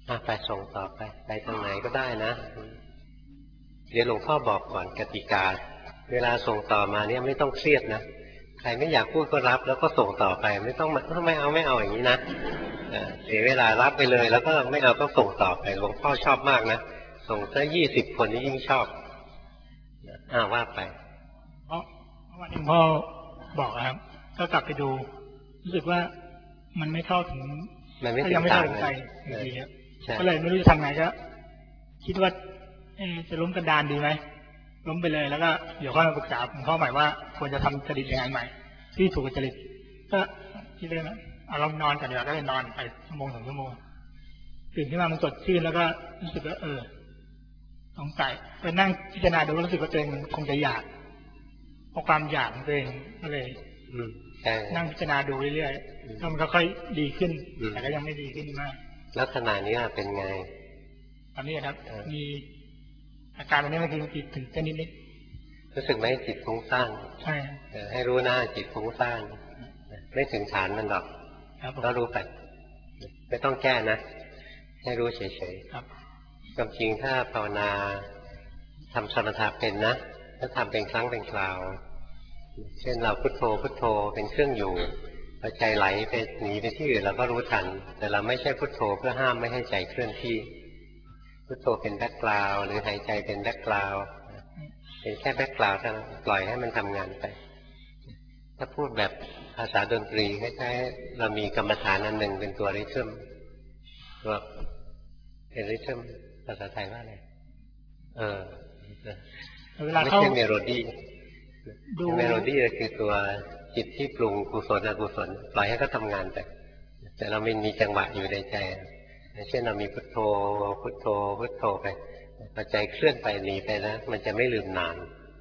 อ่ะไปส่งต่อไปไปตรงไหนก็ได้นะเดี๋ยวหลวงพ่อบอกก่อนกติกาเวลาส่งต่อมาเนี่ยไม่ต้องเครียดนะใครไม่อยากพูดก็รับแล้วก็ส่งต่อไปไม่ต้องไม่เอาไม่เอาอย่างนี้นะเสียเวลารับไปเลยแล้วก็ไม่เอาก็ส่งต่อไปหลวงพ่อชอบมากนะส่งซะยี่สิบคนนี่ยิ่งชอบอ่าว่าไป
เพราะวันหนึ่งพ่อบอกครับก็กลับไปดูรู้สึกว่ามันไม่เข้าถึง
มันไม่ถึง
ยังไม่เข้าถึงใจอยู่ดีครับก็เลยไม่รู้จะทำไงก็คิดว่าจะล้มกระดานดีไหมล้มไปเลยแล้วก็เดี๋ยวค่อยมาปรึกษาหลวงพ่อใหม่ว่าควรจะทำจริตยังไงใหม่ที่ถูกจริตก็คิดเลยนะเอาลองนอนกันเดี๋ยวก็เลยนอนไปชั่วโมงสองชั่วโมงตื่นขึ้นมามันสดชื่นแล้วก็รู้สึกว่าเออสงสัยไปนั่งพิจารณาดูรู้สึกว่าตัวเองคงจะอยากเพราะความอยากของตัวเองก็เลยนั่งพิจารณาดูเรื่อยๆแล้วมันก็ค่อยดีขึ้นแต่ก็ยังไม่ดีขึ้นมาก
แล้วขณะนี้เป็นไง
ตอนนี้ครับมีอาการตรงนี้มันคือจิตถึงจะนิด
ๆรู้สึกไหมจิตฟุ้งซ่าน
ใช่
ให้รู้หน้าจิตฟุ้งซ่านไม่ถึงฐานมันหรอกก็รู้ไปไม่ต้องแก้นะให้รู้เฉยๆครับความจริงถ้าภาวนาทำสมถะเป็นนะถ้าทำเป็นครั้งเป็นคราวเช่นเราพุทโธพุทโธเป็นเครื่องอยู่พอใจไหลไปหนีไปที่อื่นเราก็รู้ทันแต่เราไม่ใช่พุทโธเพื่อห้ามไม่ให้ใจเคลื่อนที่พุทโธเป็นแบ็คกราวด์หรือหายใจเป็นแบ็คกราวด์เป็นแค่แบ็คกราวด์ถ้าปล่อยให้มันทำงานไปถ้าพูดแบบภาษาดนตรีคล้ายๆเรามีกรรมฐานอันหนึ่งเป็นตัวริทึมตัวเป็นริทึมภาษาไทยว่าอะไรเออไม่ใช่เมโลดี้เมโลดี้คือตัวจิตที่ปรุงกุศลอกุศลปล่อยให้เขาทำงานไปแต่เราไม่มีจังหวะอยู่ในใจเช่นเรามีพุทโธพุทโธพุทโธไปพอใจเคลื่อนไปหนีไปนะมันจะไม่ลืมนาน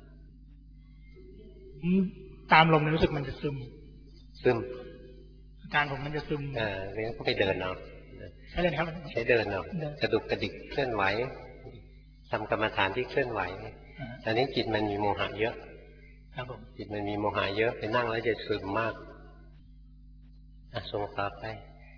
ตามลมรู้สึกมันจะซึม
ซึม
การผมมันจะซึม
เออเรียกก็ไปเดินเอา
ใช่เลยครับ
ใช้เดินเอากระดุกกระดิกเคลื่อนไหวทำกรรมฐานที่เคลื่อนไหวตอนนี้จิตมันมีโมหะเยอะ
ครับผม
จิตมันมีโมหะเยอะไปนั่งแล้วจะซึมมากอ่ะส่งต่อไป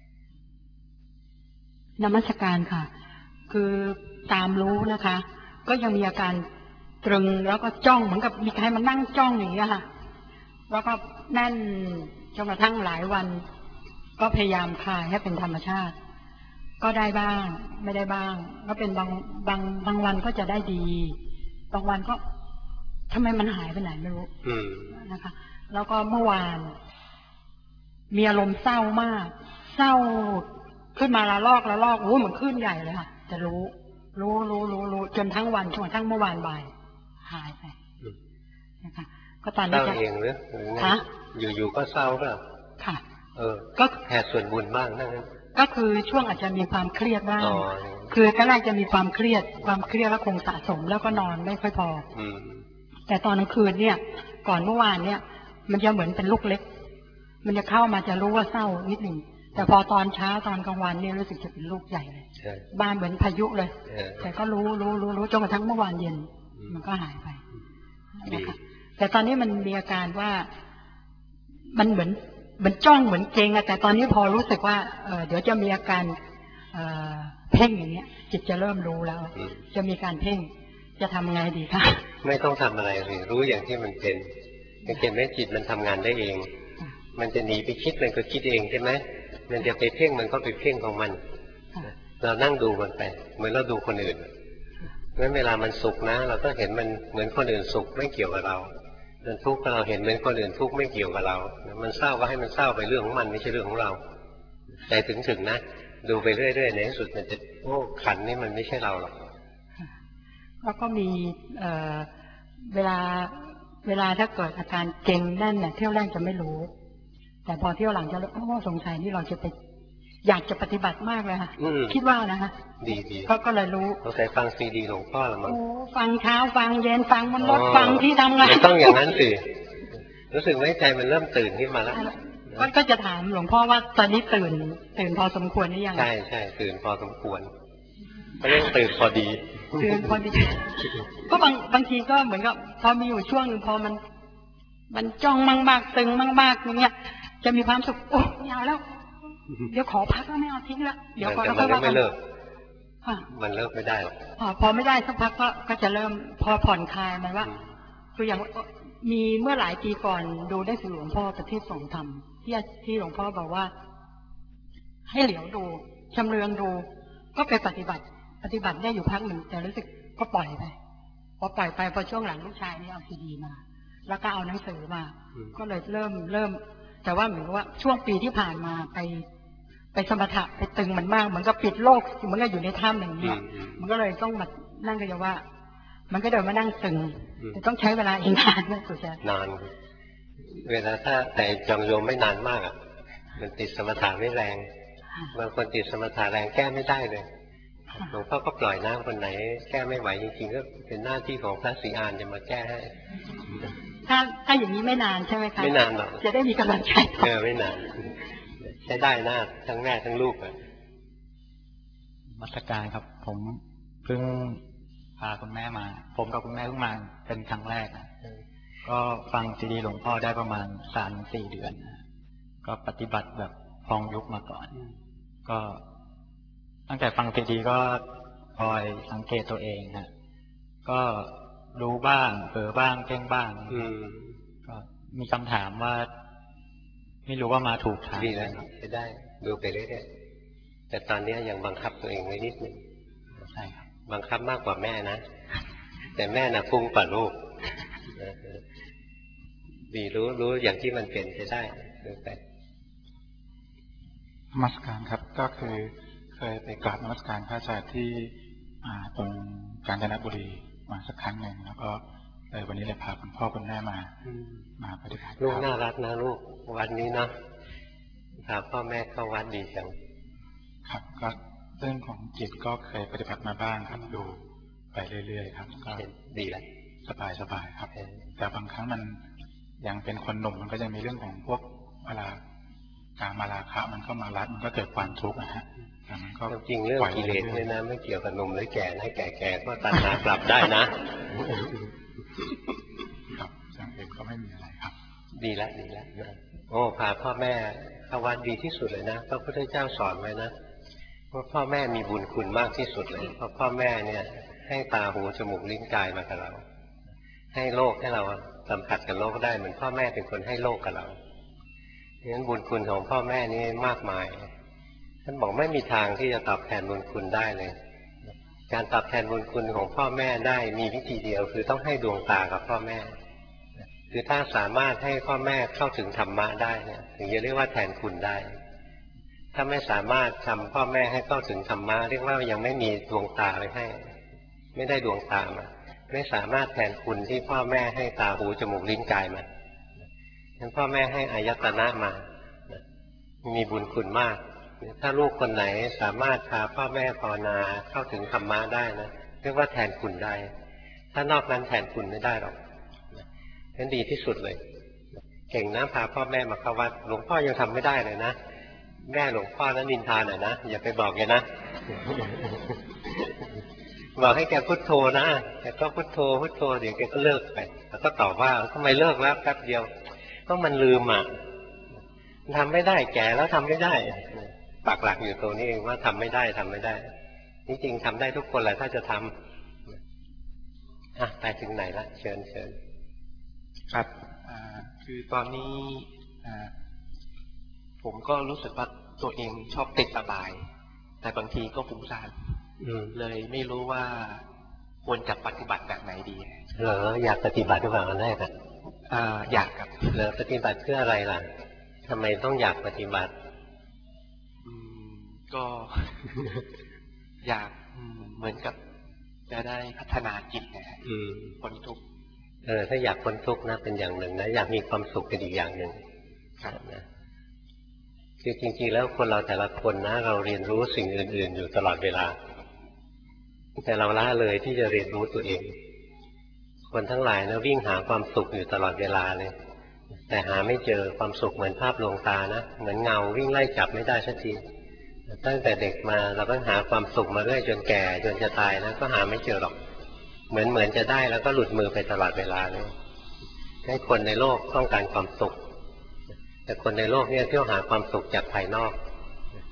นมัสการค่ะคือตามรู้นะคะก็ยังมีอาการตรึงแล้วก็จ้องเหมือนกับมีใครมานั่งจ้องอย่างนี้ค่ะแล้วก็แน่นจนกระทั่งหลายวันก็พยายามคลายให้เป็นธรรมชาติก็ได้บ้างไม่ได้บ้างก็เป็นบางบางบางวันก็จะได้ดีบางวันก็ทำไมมันหายไปไหนไม่รู้นะคะแล้วก็เมื่อวานมีอารมณ์เศร้ามากเศร้าขึ้นมาละลอกละลอกโอ้เหมือนขึ้นใหญ่เลยค่ะจะรู้รู้รู้รู้รู้จนทั้งวันจนทั้งเมื่อวานบ่ายหายไปนะคะก็ตอนนี้
เศร้าเองหรือคะอยู่ๆก็เศร้าเปล่า
ค่ะ
เออก็แผ่ส่วนบุญบ้างนั่น
ก็คือช่วงอาจจะมีความเครียดบ้างคือตอนแรกจะมีความเครียดความเครียดแล้วคงสะสมแล้วก็นอนไม่ค่อยพอแต่ตอนกลางคืนเนี่ยก่อนเมื่อวานเนี่ยมันจะเหมือนเป็นลูกเล็กมันจะเข้ามาจะรู้ว่าเศร้านิดหนึ่งแต่พอตอนเช้าตอนกลางวันเนี่ยรู้สึกจะเป็นลูกใหญ่เลยบ้านเหมือนพายุเลยแต่ก็รู้รู้รู้รู้จนกระทั่งเมื่อวานเย็นมันก็หายไปนะคะแต่ตอนนี้มันมีอาการว่ามันเหมือนเหมือนจ้องเหมือนเจงอะแต่ตอนนี้พอรู้สึกว่าเเดี๋ยวจะมีอาการเพ่งอย่างเงี้ยจิตจะเริ่มรู้แล้วจะมีการเพ่งจะทำไงดีคะ
ไม่ต้องทำอะไรเลยรู้อย่างที่มันเป็นเห็นไหมจิตมันทำงานได้เองมันจะหนีไปคิดมันก็คิดเองใช่ไหมมันจะไปเพ่งมันก็ไปเพ่งของมันเรานั่งดูมันไปเหมือนเราดูคนอื่นเพราะฉะนั้นเวลามันสุขนะเราก็เห็นมันเหมือนคนอื่นสุขไม่เกี่ยวกับเรามันทุกข์เราเห็นเหมือนคนอื่นทุกข์ไม่เกี่ยวกับเรามันเศร้าก็ให้มันเศร้าไปเรื่องของมันไม่ใช่เรื่องของเราใจถึงถึงนะดูไปเรื่อยๆในที่สุดมันจะโอ้ขันนี่มันไม่ใช่เราหรอก
แล้วก็มีเวลาเวลาถ้าเกิดอาการเก่งแน่นเนี่ยเที่ยวแรกจะไม่รู้แต่พอเที่ยวหลังจะรู้โอ้สงสัยนี่เราจะไปอยากจะปฏิบัติมากเลยค่ะคิดว่านะคะ
ดีดี
ก็ก็เลยรู้
เราใส่ฟังซีดีหลวงพ่อละมั้ง
โอ้ฟังเช้าฟังเย็นฟังบนรถฟังที่ทำงาน
ไม่ต้องอย่างนั้นสิรู้สึกว่าใจมันเริ่มตื่นขึ้นมาแล้ว
ก็จะถามหลวงพ่อว่าตอนนี้ตื่นตื่นพอสมควรหรือยัง
ใช่ใช่ตื่นพอสมควรก็เรียกตื่นพอดี
ตื่นพอดีก็บางบางทีก็เหมือนกับพอมีอยู่ช่วงนึงพอมันมันจ้องมากๆตึงมากๆอย่างเงี้ยจะมีความสุขโอ้ไม่เอาแล้วเดี๋ยวขอพักแล้วไม่เอาทิ้งละเดี๋ยวขอแล้วค่อยว่ากัน
มันเลิกไม่ได้หรอก
พอไม่ได้สักพักก็ก็จะเริ่มพอผ่อนคลายมันว่าคืออย่างมีเมื่อหลายปีก่อนดูได้สื่อหลวงพ่อประเทศสงธรรมที่ที่หลวงพ่อบอกว่าให้เหลียวดูชำเลืองดูก็ไปปฏิบัติปฏิบัติได้อยู่พักหนึ่งแต่รู้สึกก็ปล่อยไปพอปล่อยไปพอช่วงหลังลูกชายนี่เอาซีดีมาแล้วก็เอาหนังสือมาก็เลยเริ่มเริ่มแต่ว่าเหมือนว่าช่วงปีที่ผ่านมาไปไปสมถะไปตึงมันมากเหมือนกับปิดโลกเหมือนกับอยู่ในถ้ำอย่างนี้มันก็เลยต้องมานั่งก็จะว่ามันก็เดินมานั่งตึงแต่ต้องใช้เวลาอีกนานนะสุชาติ
นานเวลาถ้าแต่จองโยมไม่นานมากอ่ะมันติดสมถะไม่แรงบางคนติดสมถะแรงแก้ไม่ได้เลยหลวงพ่อก็ปล่อยน้ำคนไหนแก้ไม่ไหวจริงๆก็เป็นหน้าที่ของพระศรีอานจะมาแก้ให้
ถ้าถ้าอย่างนี้ไม่นานใช่ไหมคะ
ไม่นานหรอก
จะได้มีกำลังใจ
เออไม่นานใช้ได้หน้าทั้งแม่ทั้งลูกอ่ะ
มัสการครับผมเพิ่งพาคุณแม่มาผมกับคุณแม่เพิ่งมาเป็นครั้งแรกนะก็ฟังซีดีหลวงพ่อได้ประมาณสามสี่เดือนก็ปฏิบัติแบบคลองยุคมาก่อนก็ตั้งแต่ฟังซีดีก็คอยสังเกตตัวเองฮะก็รู้บ้างเผลอบ้างเพ่งบ้างก็มีคำถามว่าไม่รู้ว่ามาถูกทาง
ดีแล้วจะได้ดูไปเรื่อยๆแต่ตอนนี้ยังบังคับตัวเองไว้นิดนึง
ใช่ครับ
บังคับมากกว่าแม่นะแต่แม่น่ะฟุ้งกว่าลูกดีรู้รู้อย่างที่มันเป็นจะได้ดูไป
นมัสการครับก็คือเคยไปกราบนมัสการพระอาจารย์ที่ตรงกาญจนบุรีมาสักครั้งหนึ่งแล้วก็เลยวันนี้เลยพาคุณพ่อคุณแม่มามาปฏิบัติ
ลูกน่ารักนะลูกวันนี้นะพาพ่อแม่เข้าวัดดีจัง
ครับก็เรื่องของจิตก็เคยปฏิบัติมาบ้างครับดูไปเรื่อยๆครับก็
ดีแล้ว
สบายสบายครับแต่บางครั้งมันยังเป็นคนหนุ่มมันก็ยังมีเรื่องของพวกเวลาการมาราคะมันก็มารัดมันก็เกิดความทุกข์นะฮะ
มันก็จริงเรื่องกิเลสเนี่ยนะไม่เกี่ยวกับหนุ่มหรือแก่นะแก่ๆก็ตัณหากลับได้นะครับ
อย่างอื่นก็ไม่มีอะไรครับ
ดีแล้วดีแล้วโอ้พาพ่อแม่เข้าวัดดีที่สุดเลยนะพระพุทธเจ้าสอนไว้นะว่าพ่อแม่มีบุญคุณมากที่สุดเลยเพราะพ่อแม่เนี่ยให้ตาหูจมูกลิ้นกายมากับเราให้โลกให้เราสัมผัสกับโลกได้เหมือนพ่อแม่เป็นคนให้โลกกับเราดังนั้นบุญคุณของพ่อแม่นี่มากมายท่านบอกไม่มีทางที่จะตอบแทนบุญคุณได้เลยการตอบแทนบุญคุณของพ่อแม่ได้มีวิธีเดียวคือต้องให้ดวงตากับพ่อแม่คือถ้าสามารถให้พ่อแม่เข้าถึงธรรมะได้เนี่ยถึงจะเรียกว่าแทนคุณได้ถ้าไม่สามารถทำพ่อแม่ให้เข้าถึงธรรมะเรียกว่ายังไม่มีดวงตาไปให้ไม่ได้ดวงตามาไม่สามารถแทนคุณที่พ่อแม่ให้ตาหูจมูกลิ้นกายมาฉะนั้นพ่อแม่ให้อายตนะมามีบุญคุณมากถ้าลูกคนไหนสามารถพาพ่อแม่ภาวนาเข้าถึงธรรมะได้นะเรียกว่าแทนคุณได้ถ้านอกนั้นแทนคุณไม่ได้หรอกนั่นดีที่สุดเลยเก่งนะพาพ่อแม่มาเข้าวัดหลวงพ่อยังทำไม่ได้เลยนะแม่หลวงพ่อนั้นนินทาหน่อยนะอย่าไปบอกแกนะบอกให้แกพุทโธนะแกก็พุทโธพุทโธเดี๋ยวแกก็เลิกไปแล้วก็ตอบว่าทำไมเลิกแล้วแป๊บเดียวก็มันลืมอ่ะทำไม่ได้แก่แล้วทำไม่ได้ปักหลักอยู่ตรงนี้เองว่าทำไม่ได้ทำไม่ได้จริงๆทำได้ทุกคนแหละถ้าจะทำอ่ะไปถึงไหนละเชิญเชิญ
ครับคือตอนนี้ผมก็รู้สึกว่าตัวเองชอบติดสบายแต่บางทีก็ฟุ้งซ่านเลยไม่รู้ว่าควรจะปฏิบัติแบบไหนดี
เหรออยากปฏิบัติหรือเปล่าอันแรกอ่ะ
อยากครับ
เหรอปฏิบัติเพื่ออะไรล่ะทำไมต้องอยากปฏิบัติ
ก็ อยากเหมือนกับจะได้พัฒนาจิตนะพ้นทุกข์
เออถ้าอยากพ้นทุกข์นะเป็นอย่างหนึ่งนะอยากมีความสุขเป็นอีกอย่างหนึ่ง
ครับ
นะคือจริงๆแล้วคนเราแต่ละคนนะเราเรียนรู้สิ่งอื่นๆอยู่ตลอดเวลาแต่เราละเลยที่จะเรียนรู้ตัวเองคนทั้งหลายนะวิ่งหาความสุขอยู่ตลอดเวลาเลยแต่หาไม่เจอความสุขเหมือนภาพลวงตานะเหมือนเงาวิ่งไล่จับไม่ได้สักทีตั้งแต่เด็กมาเราก็หาความสุขมาเรื่อยจนแก่จนจะตายนะก็หาไม่เจอหรอกเหมือนเหมือนจะได้แล้วก็หลุดมือไปตลอดเวลาเลยให้คนในโลกต้องการความสุขแต่คนในโลกเนี่ยเที่ยวหาความสุขจากภายนอกแ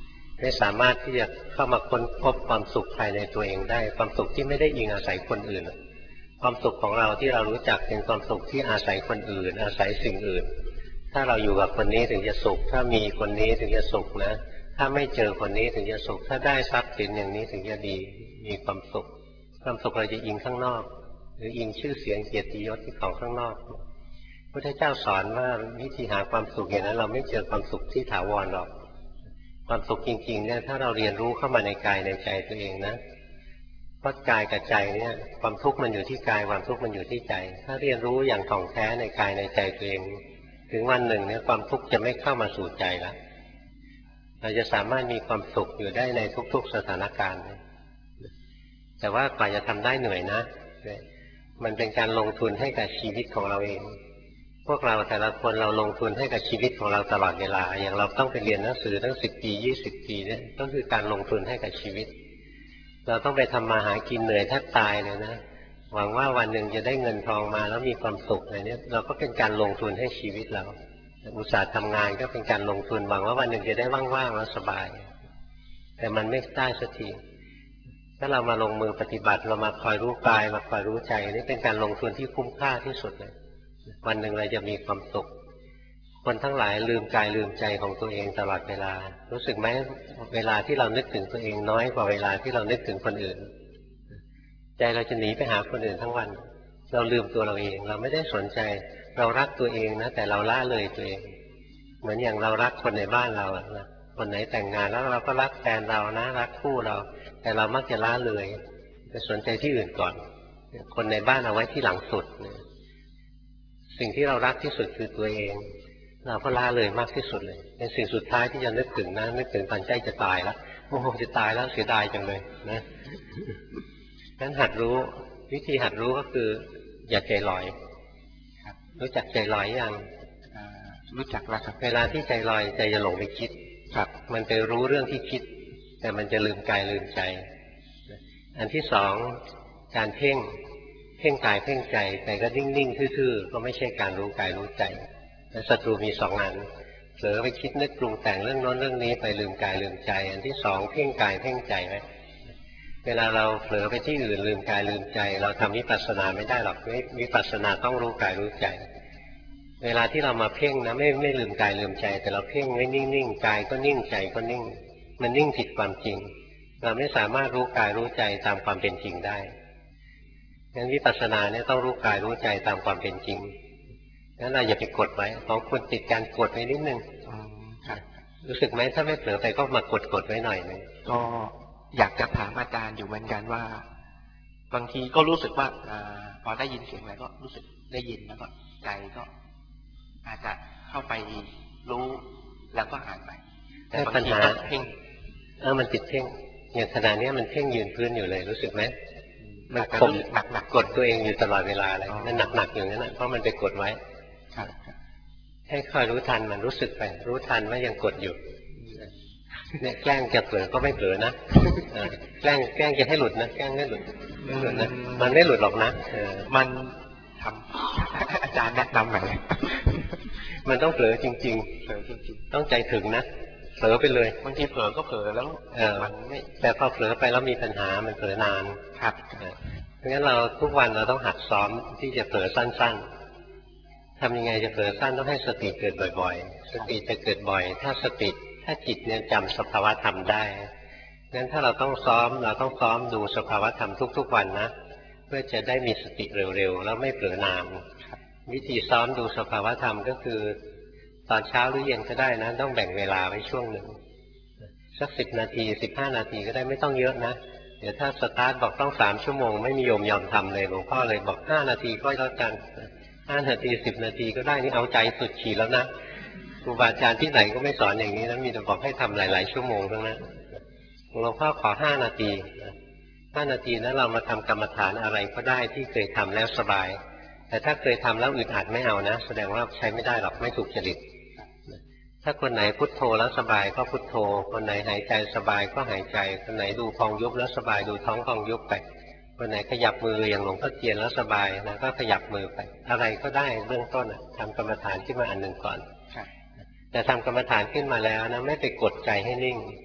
ไม่สามารถที่จะเข้ามาค้นพบความสุขภายในตัวเองได้ความสุขที่ไม่ได้อิงอาศัยคนอื่นความสุขของเราที่เรารู้จักเป็นความสุขที่อาศัยคนอื่นอาศัยสิ่งอื่นถ้าเราอยู่กับคนนี้ถึงจะสุขถ้ามีคนนี้ถึงจะสุขนะถ้าไม่เจอคนนี้ถึงจะสุขถ้าได้ทรัพย์สินอย่างนี้ถึงจะดีมีความสุขความสุขเราจะอิงข้างนอกหรืออิงชื่อเสียงเกียรติยศที่ของข้างนอกพระพุทธเจ้าสอนว่าวิธีหาความสุขอย่างนั้นเราไม่เจอความสุขที่ถาวรหรอกความสุขจริงๆเนี่ยถ้าเราเรียนรู้เข้ามาในกายในใจตัวเองนะเพราะกายกับใจเนี่ยความทุกข์มันอยู่ที่กายความทุกข์มันอยู่ที่ใจถ้าเรียนรู้อย่างถ่องแท้ในกายในใจตัวเองถึงวันหนึ่งเนี่ยความทุกข์จะไม่เข้ามาสู่ใจแล้วเราจะสามารถมีความสุขอยู่ได้ในทุกๆสถานการณ์แต่ว่ากว่าจะทำได้เหนื่อยนะมันเป็นการลงทุนให้กับชีวิตของเราเองพวกเราแต่ละคนเราลงทุนให้กับชีวิตของเราตลอดเวลาอย่างเราต้องไปเรียนหนังสือตั้งสิบปียี่สิบปีเนี่ยก็คือการลงทุนให้กับชีวิตเราต้องไปทำมาหากินเหนื่อยแทบตายเลยนะหวังว่าวันหนึ่งจะได้เงินทองมาแล้วมีความสุขอะไรเนี่ยเราก็เป็นการลงทุนให้ชีวิตเราอุตสาห์ทำงานก็เป็นการลงทุนหวังว่าวันหนึ่งจะได้ว่างๆแล้วสบายแต่มันไม่ได้สักทีถ้าเรามาลงมือปฏิบัติเรามาคอยรู้กายมาคอยรู้ใจนี่เป็นการลงทุนที่คุ้มค่าที่สุดเลยวันหนึ่งเราจะมีความสุขคนทั้งหลายลืมกายลืมใจของตัวเองตลอดเวลารู้สึกไหมเวลาที่เรานึกถึงตัวเองน้อยกว่าเวลาที่เรานึกถึงคนอื่นใจเราจะหนีไปหาคนอื่นทั้งวันเราลืมตัวเราเองเราไม่ได้สนใจเรารักตัวเองนะแต่เราละเลยตัวเองเหมือนอย่างเรารักคนในบ้านเรานะคนไหนแต่งงานแล้วเราก็รักแฟนเรานะรักคู่เราแต่เรามักจะละเลยไปสนใจที่อื่นก่อนคนในบ้านเอาไว้ที่หลังสุดสิ่งที่เรารักที่สุดคือตัวเองเราก็ละเลยมากที่สุดเลยเป็นสิ่งสุดท้ายที่จะนึกถึงนะนึกถึงตอนใกล้จะตายแล้วโอ้โหจะตายแล้วเสียดายจังเลยนะงั้นหัดรู้วิธีหัดรู้ก็คืออย่าใจลอยรู้จักใจลอยยัง
รู้จักแล้วครับ
เวลาที่ใจลอยใจจะหลงไปคิดครับมันไปรู้เรื่องที่คิดแต่มันจะลืมกายลืมใจอันที่สองการเพ่งเพ่งกายเพ่งใจใจก็นิ่งๆทื่อๆก็ไม่ใช่การรู้กายรู้ใจศัตรูมีสองอันเผลอไปคิดนึกปรุงแต่งเรื่องโน้นเรื่องนี้ไปลืมกายลืมใจอันที่สองเพ่งกายเพ่งใจไว้เวลาเราเผลอไปที่อื่นลืมกายลืมใจเราทำวิปัสสนาไม่ได้หรอกวิปัสสนาต้องรู้กายรู้ใจเวลาที่เรามาเพ่งนะไม่ไม่ลืมกายลืมใจแต่เราเพ่งไว้นิ่งๆกายก็นิ่งใจก็นิ่งมันนิ่งผิดความจริงเราไม่สามารถรู้กายรู้ใจตามความเป็นจริงได้งั้นวิปัสสนาเนี่ยต้องรู้กายรู้ใจตามความเป็นจริงงั้นเราอย่าไปกดไว้ของควรติดการกดไว้นิดนึงรู้สึกไหมถ้าไม่เผลอไปก็มากดกดไว้หน่อยนึง
ก็อยากจะถามอาจารย์อยู่เหมือนกันว่าบางทีก็รู้สึกว่าพอได้ยินเสียงอะไรก็รู้สึกได้ยินแล้วก็ใจก็อาจจะเข้าไปรู้แล้วก็หายไป
แต่ปัญหาเพ่งเออมันติดเพ่งอย่างขณะนี้มันเพ่งยืนพื้นอยู่เลยรู้สึกไหมมันข่มหนักหนักกดตัวเองอยู่ตลอดเวลาเลยมันหนักหนักอย่างนั้นเพราะมันไปกดไว้ให้คอยรู้ทันมันรู้สึกไปรู้ทันว่ายังกดอยู่เนี่ยแกล้งจะเผลอก็ไม่เผลอนะแกล้งแกล้งจะให้หลุดนะแกล้งให้หลุดไม่หลุดนะมันไม่หลุดหรอกนะ
มันทำอาจารย์แนะนำหน่อย
มันต้องเผลอจริงๆเผลอจริงๆต้องใจถึงนะเผลอไปเลย
บางทีเผลอก็เผลอแล้ว
มันไม่แต่พอเผลอไปแล้วมีปัญหามันเผลอนาน
ครับ
เพราะงั้นเราทุกวันเราต้องหัดซ้อมที่จะเผลอสั้นๆทำยังไงจะเผลอสั้นต้องให้สติเกิดบ่อยๆสติจะเกิดบ่อยถ้าสติถ้าจิตเนี่ยจำสภาวะธรรมได้งั้นถ้าเราต้องซ้อมเราต้องซ้อมดูสภาวะธรรมทุกๆวันนะเพื่อจะได้มีสติเร็วๆแล้วไม่เผลอนานวิธีซ้อมดูสภาวะธรรมก็คือตอนเช้าหรือเย็นก็ได้นะต้องแบ่งเวลาไว้ช่วงหนึ่งสักสิบนาทีสิบห้านาทีก็ได้ไม่ต้องเยอะนะเดี๋ยวถ้าสตาร์ทบอกต้องสามชั่วโมงไม่มีโยมยอมทำเลยหลวงพ่อเลยบอกห้านาทีก็แล้วกันห้านาทีสิบนาทีก็ได้นี่เอาใจสุดขีดแล้วนะครูบาอาจารย์ที่ไหนก็ไม่สอนอย่างนี้นะมีแต่บอกให้ทำหลายๆชั่วโมงทั้งนั้นหลวงพ่อขอห้านาทีห้านาทีนั้นเรามาทำกรรมฐานอะไรก็ได้ที่เคยทำแล้วสบายแต่ถ้าเคยทำแล้วอึดอัดไม่เอานะแสดงว่าใช้ไม่ได้หรอกไม่ถูกจริตถ้าคนไหนพุทโธแล้วสบายก็พุทโธคนไหนหายใจสบายก็หายใจคนไหนดูพองยุบแล้วสบายดูท้องพองยุบไปคนไหนขยับมืออย่างหลวงพ่อเทียนแล้วสบายนะก็ขยับมือไปอะไรก็ได้เบื้องต้นทำกรรมฐานขึ้นมาอันหนึ่งก่อนแต่ทำกรรมฐานขึ้นมาแล้วนะไม่ไปกดใจให้นิ่ง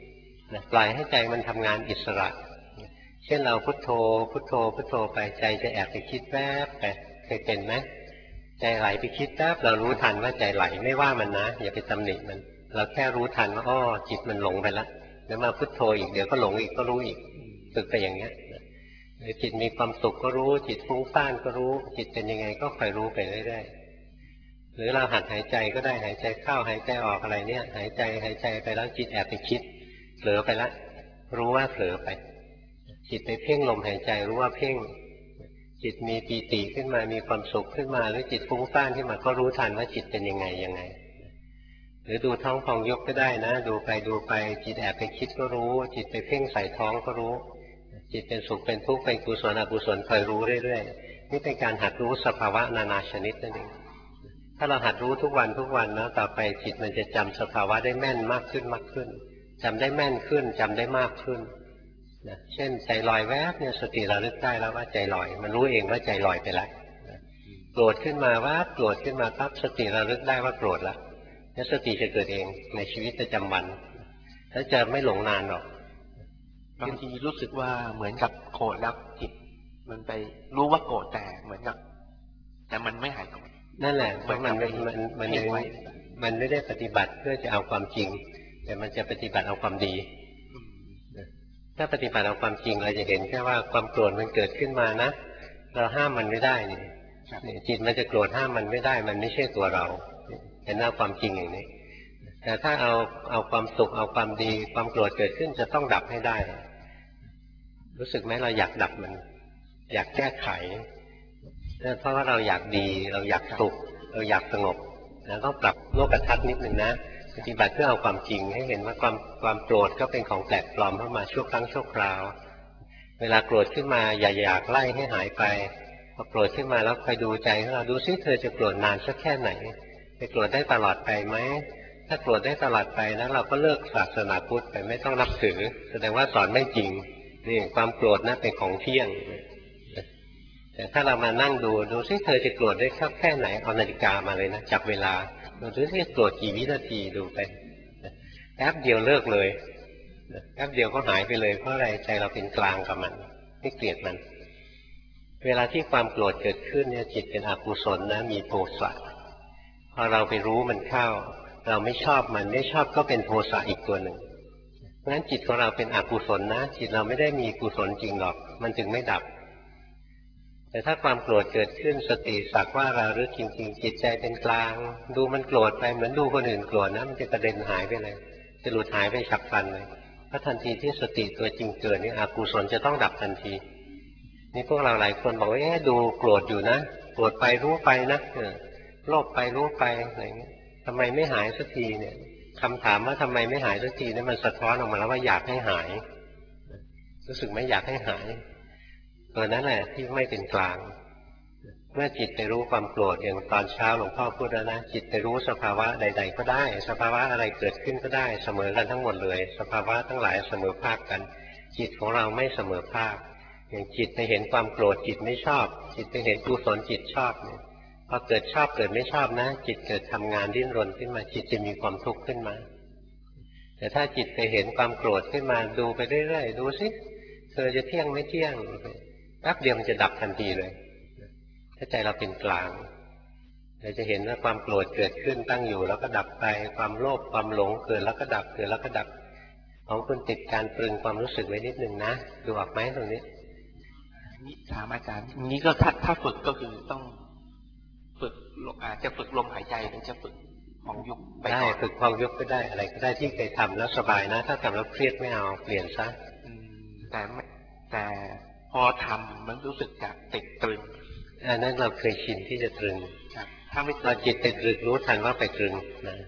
นะปล่อยให้ใจมันทำงานอิสระเช่นเราพุทโธพุทโธพุทโธไปใจจะแอบไปคิดแวบไปเคยเป็นไหมใจไหลไปคิดแวบเรารู้ทันว่าใจไหลไม่ว่ามันนะอย่าไปตำหนิมันเราแค่รู้ทันว่าอ้อจิตมันหลงไปแล้วแล้วมาพุทโธอีกเดี๋ยวก็หลงอีกก็รู้อีกฝึกไปอย่างเงี้ยจิตมีความสุขก็รู้จิตฟุ้งซ่านก็รู้จิตเป็นยังไงก็คอยรู้ไปเรื่อยๆหรือเราหัดหายใจก็ได้หายใจเข้าหายใจออกอะไรเนี่ยหายใจหายใจไปแล้วจิตแอบไปคิดเผลอไปแล้วรู้ว่าเผลอไปจิตไปเพ่งลมหายใจรู้ว่าเพ่งจิตมีปีติขึ้นมามีความสุขขึ้นมาหรือจิตฟุ้งซ่านขึ้นมาก็รู้ทันว่าจิตเป็นยังไงยังไงหรือดูท้องพองยุบก็ได้นะดูไปดูไปจิตแอบไปคิดก็รู้จิตไปเพ่งใส่ท้องก็รู้จิตเป็นสุขเป็นทุกข์เป็นกุศลอกุศลคอยรู้เรื่อยๆนี่เป็นการหัดรู้สภาวะนานาชนิดนั่นเองถ้าเราหัดรู้ทุกวันทุกวันนะต่อไปจิตมันจะจำสภาวะได้แม่นมากขึ้นมากขึ้นจำได้แม่นขึ้นจำได้มากขึ้นนะเช่นใจลอยแวบเนี่ยสติระลึกได้แล้วว่าใจลอยมันรู้เองว่าใจลอยไปแล้วโกรธขึ้นมาว่าโกรธขึ้นมาปั๊บสติระลึกได้ว่าโกรธแล้วแล้วสติจะเกิดเองในชีวิตประจำวันแล้วจะไม่หลงนานหรอก
บางทีรู้สึกว่าเหมือนกับโกรธแล้วจิตมันไปรู้ว่าโกรธแต่เหมือนกับแต่มันไม่หายโกรธ
นั่นแหละเพราะมันมันมันมันมันไม่ได้ปฏิบัติเพื่อจะเอาความจริงแต่มันจะปฏิบัติเอาความดีถ้าปฏิบัติเอาความจริงเราจะเห็นแค่ว่าความโกรธมันเกิดขึ้นมานะเราห้ามมันไม่ได้นี่จิตมันจะโกรธห้ามมันไม่ได้มันไม่ใช่ตัวเราเห็นหน้าความจริงอย่างนี้แต่ถ้าเอาเอาความสุขเอาความดีความโกรธเกิดขึ้นจะต้องดับให้ได้รู้สึกไหมเราอยากดับมันอยากแก้ไขเพราะว่าเราอยากดีเราอยากสุขเราอยากสงบแล้วต้องปรับโลกทัศน์นิดนึงนะปฏิบัติเพื่อเอาความจริงให้เห็นว่าความความโกรธก็เป็นของแปลกปลอมเข้ามาชั่วครั้งชั่วคราวเวลาโกรธขึ้นมาอย่าอยากไล่ให้หายไปพอโกรธขึ้นมาแล้วคอยดูใจของเราดูซิเธอจะโกรธนานสักแค่ไหนจะโกรธได้ตลอดไปไหมถ้าโกรธได้ตลอดไปนะเราก็เลิกศาสนาพุทธไปไม่ต้องนับถือแสดงว่าสอนไม่จริงนี่ความโกรธนะเป็นของเที่ยงแต่ถ้าเรามานั่งดูดูซิเธอจะโกรธได้แค่ไหนเอานาฬิกามาเลยนะจับเวลาดูซิโกรธกี่วินาทีดูไปแป๊บเดียวเลิกเลยแป๊บเดียวก็หายไปเลยเพราะอะไรใจเราเป็นกลางกับมันไม่เกลียดมันเวลาที่ความโกรธเกิดขึ้นเนี่ยจิตเป็นอกุศลนะมีโทสะพอเราไปรู้มันเข้าเราไม่ชอบมันไม่ชอบก็เป็นโทสะอีกตัวหนึ่งเพราะฉะนั้นจิตของเราเป็นอกุศลนะจิตเราไม่ได้มีกุศลจริงหรอกมันจึงไม่ดับแต่ถ้าความโกรธเกิดขึ้นสติสักว่าเราหรือจริงๆจิตใจเป็นกลางดูมันโกรธไปเหมือนดูคนอื่นโกรธนะมันจะกระเด็นหายไปเลยจะหลุดหายไปฉับพลันเลยเพราะทันทีที่สติตัวจริงเกิดนี่อกุศลจะต้องดับทันทีนี่พวกเราหลายคนบอกว่าเอ๊ะดูโกรธอยู่นะโกรธไปรู้ไปนะเออโลภไปรู้ไปอะไรเงี้ยทำไมไม่หายสักทีเนี่ยคำถามว่าทำไมไม่หายสักทีนี่มันสะท้อนออกมาแล้วว่าอยากให้หายรู้สึกไม่อยากให้หายตัวนั้นแหละที่ไม่เป็นกลางเมื่อจิตไปรู้ความโกรธอย่างตอนเช้าหลวงพ่อพูดแล้วนะจิตไปรู้สภาวะใดๆก็ได้สภาวะอะไรเกิดขึ้นก็ได้เสมอกันทั้งหมดเลยสภาวะทั้งหลายเสมอภาคกันจิตของเราไม่เสมอภาคอย่างจิตไปเห็นความโกรธจิตไม่ชอบจิตไปเห็นกุศลจิตชอบเนี่ยพอเกิดชอบเกิดไม่ชอบนะจิตเกิดทำงานดิ้นรนขึ้นมาจิตจะมีความทุกข์ขึ้นมาแต่ถ้าจิตไปเห็นความโกรธขึ้นมาดูไปเรื่อยๆดูสิเธอจะเที่ยงไม่เที่ยงแป๊บเดียวมันจะดับทันทีเลยถ้าใจเราเป็นกลางเราจะเห็นว่าความโกรธเกิดขึ้นตั้งอยู่แล้วก็ดับไปความโลภความหลงเกิดแล้วก็ดับเกิดแล้วก็ดับของคุณติดการตรึงความรู้สึกไว้นิดนึงนะดูออกไหมตรงนี้
นี่ถามอาจารย์นี้ก็ถ้าถ้าฝึกก็คือต้องฝึกอาจจะฝึกลมหายใจหรือจะฝึกพองยุบไป
ได้ฝึกพองยุบก็ได้อะไรก็ได้ที่เคยทำแล้วสบายนะถ้าทำแล้วเครียดไม่เอาเปลี่ยนซะ
แต่แต่พอทำมันรู้สึกจะติดตรึง
อันนั้นเราเคยชินที่จะตรึง
ถ้าไม่
เราจิตติดตรึงรู้ทันว่าไปตรึงนะ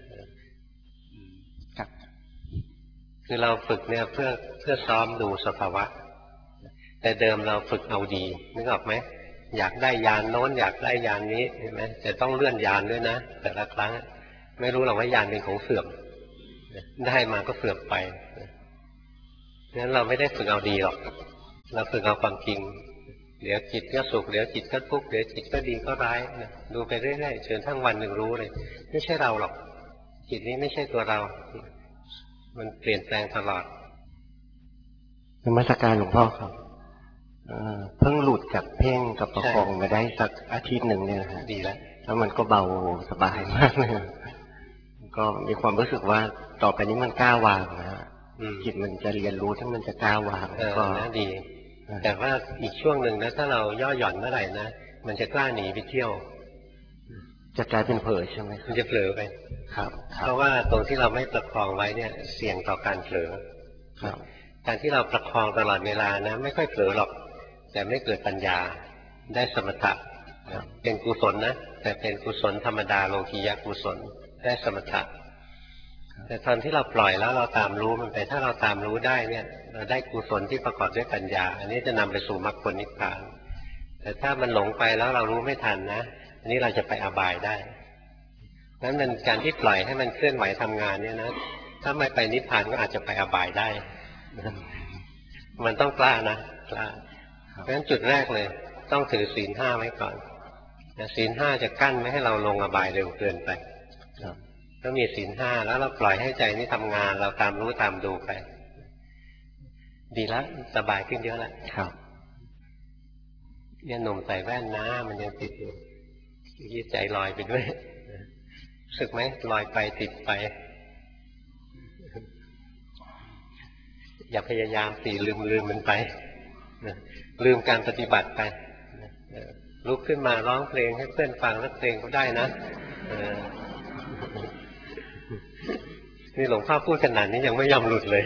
คือเราฝึกเนี่ยเพื่อเพื่อซ้อมดูสภาวะแต่เดิมเราฝึกเอาดีนึกออกไหมอยากได้ยานโน้นอยากได้ยานนี้ใช่ไหมแต่ต้องเลื่อนยานด้วยนะแต่ละครั้งไม่รู้หรอกว่ายานเป็นของเสื่อมได้มาก็เสื่อมไปงั้นเราไม่ได้ฝึกเอาดีหรอกเราฝึกเอาความจริงเดี๋ยวจิตก็สุขเดี๋ยวจิตก็ทุกข์เดี๋ยวจิตก็ดีก็ร้ายนะดูไปเรื่อยๆจนทั้งวันหนึ่งรู้เลยไม่ใช่เราหรอกจิตนี้ไม่ใช่ตัวเรามันเปลี่ยนแปลงตลอด
นมัสการหลวงพ่อครับเพิ่งหลุดจากเพ่งกับประคองมาได้สักอาทิตย์หนึ่งเนี่ยฮะดีแล้วแล้วมันก็เบาสบายมากเลยก็มีความรู้สึกว่าต่อไปนี้มันกล้าวางนะฮะจิตมันจะเรียนรู้ถ้ามันจะกล้าวางก็
ดีแต่ว่าอีกช่วงหนึ่งนะถ้าเราย่อหย่อนเมื่อไหร่นะมันจะกล้าหนีไปเที่ยว
จะกลายเป็นเผลอใช่ไหม
มันจะเผลอไปครับเพราะว่าตรงที่เราไม่ประคองไว้เนี่ยเสี่ยงต่อการเผลอครับการที่เราประคองตลอดเวลานะไม่ค่อยเผลอหรอกแต่ไม่เกิดปัญญาได้สมถะเป็นกุศลนะแต่เป็นกุศลธรรมดาโลกียกุศลได้สมถะแต่ตอนที่เราปล่อยแล้วเราตามรู้มันไปถ้าเราตามรู้ได้เนี่ยเราได้กุศลที่ประกอบด้วยปัญญาอันนี้จะนำไปสู่มรรคผลนิพพานแต่ถ้ามันหลงไปแล้วเรารู้ไม่ทันนะอันนี้เราจะไปอบายได้นั้นมันการที่ปล่อยให้มันเคลื่อนไหวทำงานเนี่ยนะถ้าไม่ไปนิพพานก็อาจจะไปอบายได้มันต้องกล้านะกล้าเพราะฉะนั้นจุดแรกเลยต้องถือศีลห้าไว้ก่อนศีลห้าจะกั้นไม่ให้เราลงอบายเร็วเกินไปก็มีศีลห้าแล้วเราปล่อยให้ใจนี้ทำงานเราตามรู้ตามดูไปดีแล้วสบายขึ้นเยอะแล้วครับเนี่ยหนุ่มใส่แว่นนะมันยังติดอยู่ยี่ใจลอยไปด้วยรู้สึกไหมลอยไปติดไปอย่าพยายามสิลืมลืมมันไปลืมการปฏิบัติไปลุกขึ้นมาร้องเพลงให้เพื่อนฟังสักเพลงก็ได้นะนี่หลวงพ่อพูดขนาดนี้ยังไม่ยอมหลุดเลย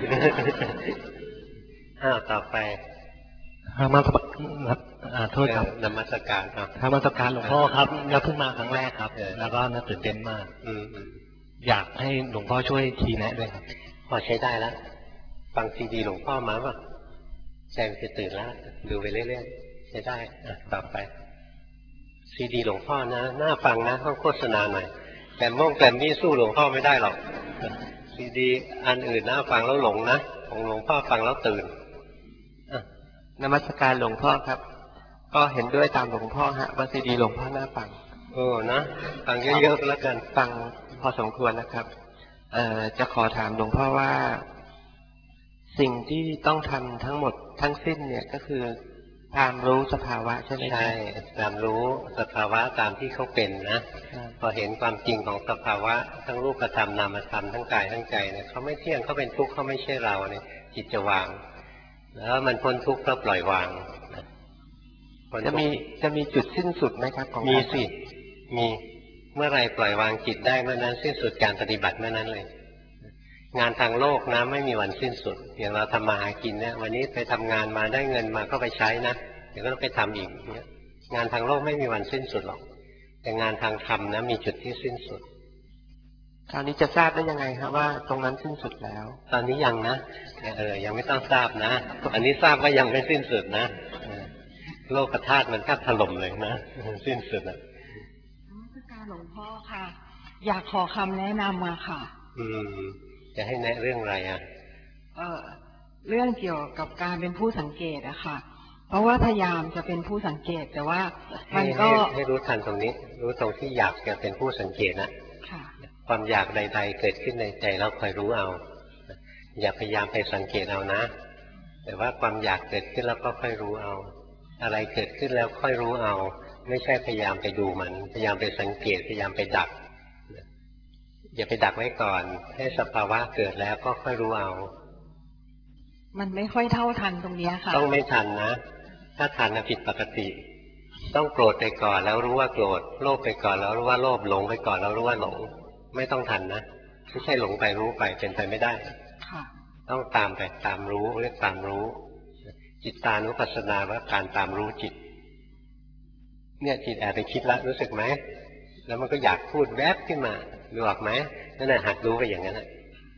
อ้าวต่อไป
ธรรมะโทษครับ
นมัสการครับ
ธรรมสการหลวงพ่อครับเราเพิ่งมาครั้งแรกครับแล้วก็น่าตื่นเต้นมากอยากให้หลวงพ่อช่วยชี้แนะด้วยครับ
พอใช้ได้แล้วฟังซีดีหลวงพ่อมาป่ะใจมันจะตื่นแล้วดูไปเรื่อยๆใช้ได้ต่อไปซีดีหลวงพ่อนะน่าฟังนะต้องโฆษณาหน่อยแต่ม่งแกรมมี่สู้หลวงพ่อไม่ได้หรอกซีดีอันอื่นน่าฟังแล้วหลงนะของหลวงพ่อฟังแล้วตื่น
นมัสการหลวงพ่อครับก็เห็นด้วยตามหลวงพ่อฮะว่าซีดีหลวงพ่อน่าฟัง
โอ้นะฟังเยอะๆแล้วกัน
ฟังพอสมควรนะครับเอ่อจะขอถามหลวงพ่อว่าสิ่งที่ต้องทำทั้งหมดทั้งสิ้นเนี่ยก็คือตามรู้สภาวะใช่ไหม
ใช่ตามรู้สภาวะตามที่เขาเป็นนะพอเห็นความจริงของสภาวะทั้งรูปธรรมนามธรรมทั้งกายทั้งใจเนี่ยเขาไม่เที่ยงเขาเป็นทุกข์เขาไม่ใช่เราเนี่ยจิตจะวางแล้วมันพ้นทุกข์ก็ปล่อยวาง
จะมีจะมีจุดสิ้นสุดไหมครับของ
มีสิมีเมื่อไรปล่อยวางจิตได้เมื่อนั้นสิ้นสุดการปฏิบัติเมื่อนั้นเลยงานทางโลกนะไม่มีวันสิ้นสุดอย่างเราทำมาหากินเนี่ยวันนี้ไปทำงานมาได้เงินมาก็ไปใช้นะเดี๋ยวก็ต้องไปทำอีกเนี่ยงานทางโลกไม่มีวันสิ้นสุดหรอกแต่งานทางธรรมนะมีจุดที่สิ้นสุด
คราวนี้จะทราบได้ยังไงครับว่าตรงนั้นสิ้นสุดแล้ว
ตอนนี้ยังนะเออยังไม่ต้องทราบนะอันนี้ทราบว่ายังไม่สิ้นสุดนะโลกธาตุมันแทบถล่มเลยนะสิ้นสุดอ่ะ
การหลวงพ่อค่ะอยากขอคำแนะนำมาค่ะ
อืมจะให้แนะเรื่องอะไรอ่ะ
เออเรื่องเกี่ยวกับการเป็นผู้สังเกตอะค่ะเพราะว่าพยายามจะเป็นผู้สังเกตแต่ว่ามันก็
ให้รู้ทันตรงนี้รู้ตรงที่อยากจะเป็นผู้สังเกตนะความอยากใดๆเกิดขึ้นในใจแล้วคอยรู้เอาอย่าพยายามไปสังเกตเอานะแต่ว่าความอยากเกิดขึ้นแล้วก็ค่อยรู้เอาอะไรเกิดขึ้นแล้วค่อยรู้เอาไม่ใช่พยายามไปดูมันพยายามไปสังเกตพยายามไปดักอย่าไปดักไว้ก่อนให้สภาวะเกิดแล้วก็ค่อยรู้เอา
มันไม่ค่อยเท่าทันตรงนี้ค่ะ
ต้องไม่ทันนะถ้าทันผิดปกติต้องโกรธไปก่อนแล้วรู้ว่าโกรธโลภไปก่อนแล้วรู้ว่าโลภหลงไปก่อนแล้วรู้ว่าหลงไม่ต้องทันนะไม่ใช่หลงไปรู้ไปเป็นไปไม่ได้ต้องตามไปตามรู้เรียกตามรู้จิตตานุปัสสนาว่าการตามรู้จิตเนี่ยจิตแอบไปคิดแล้วรู้สึกไหมแล้วมันก็อยากพูดแวบขึ้นมารู้ออกไหมนั่นแหละหัดรู้ไปอย่างนั้น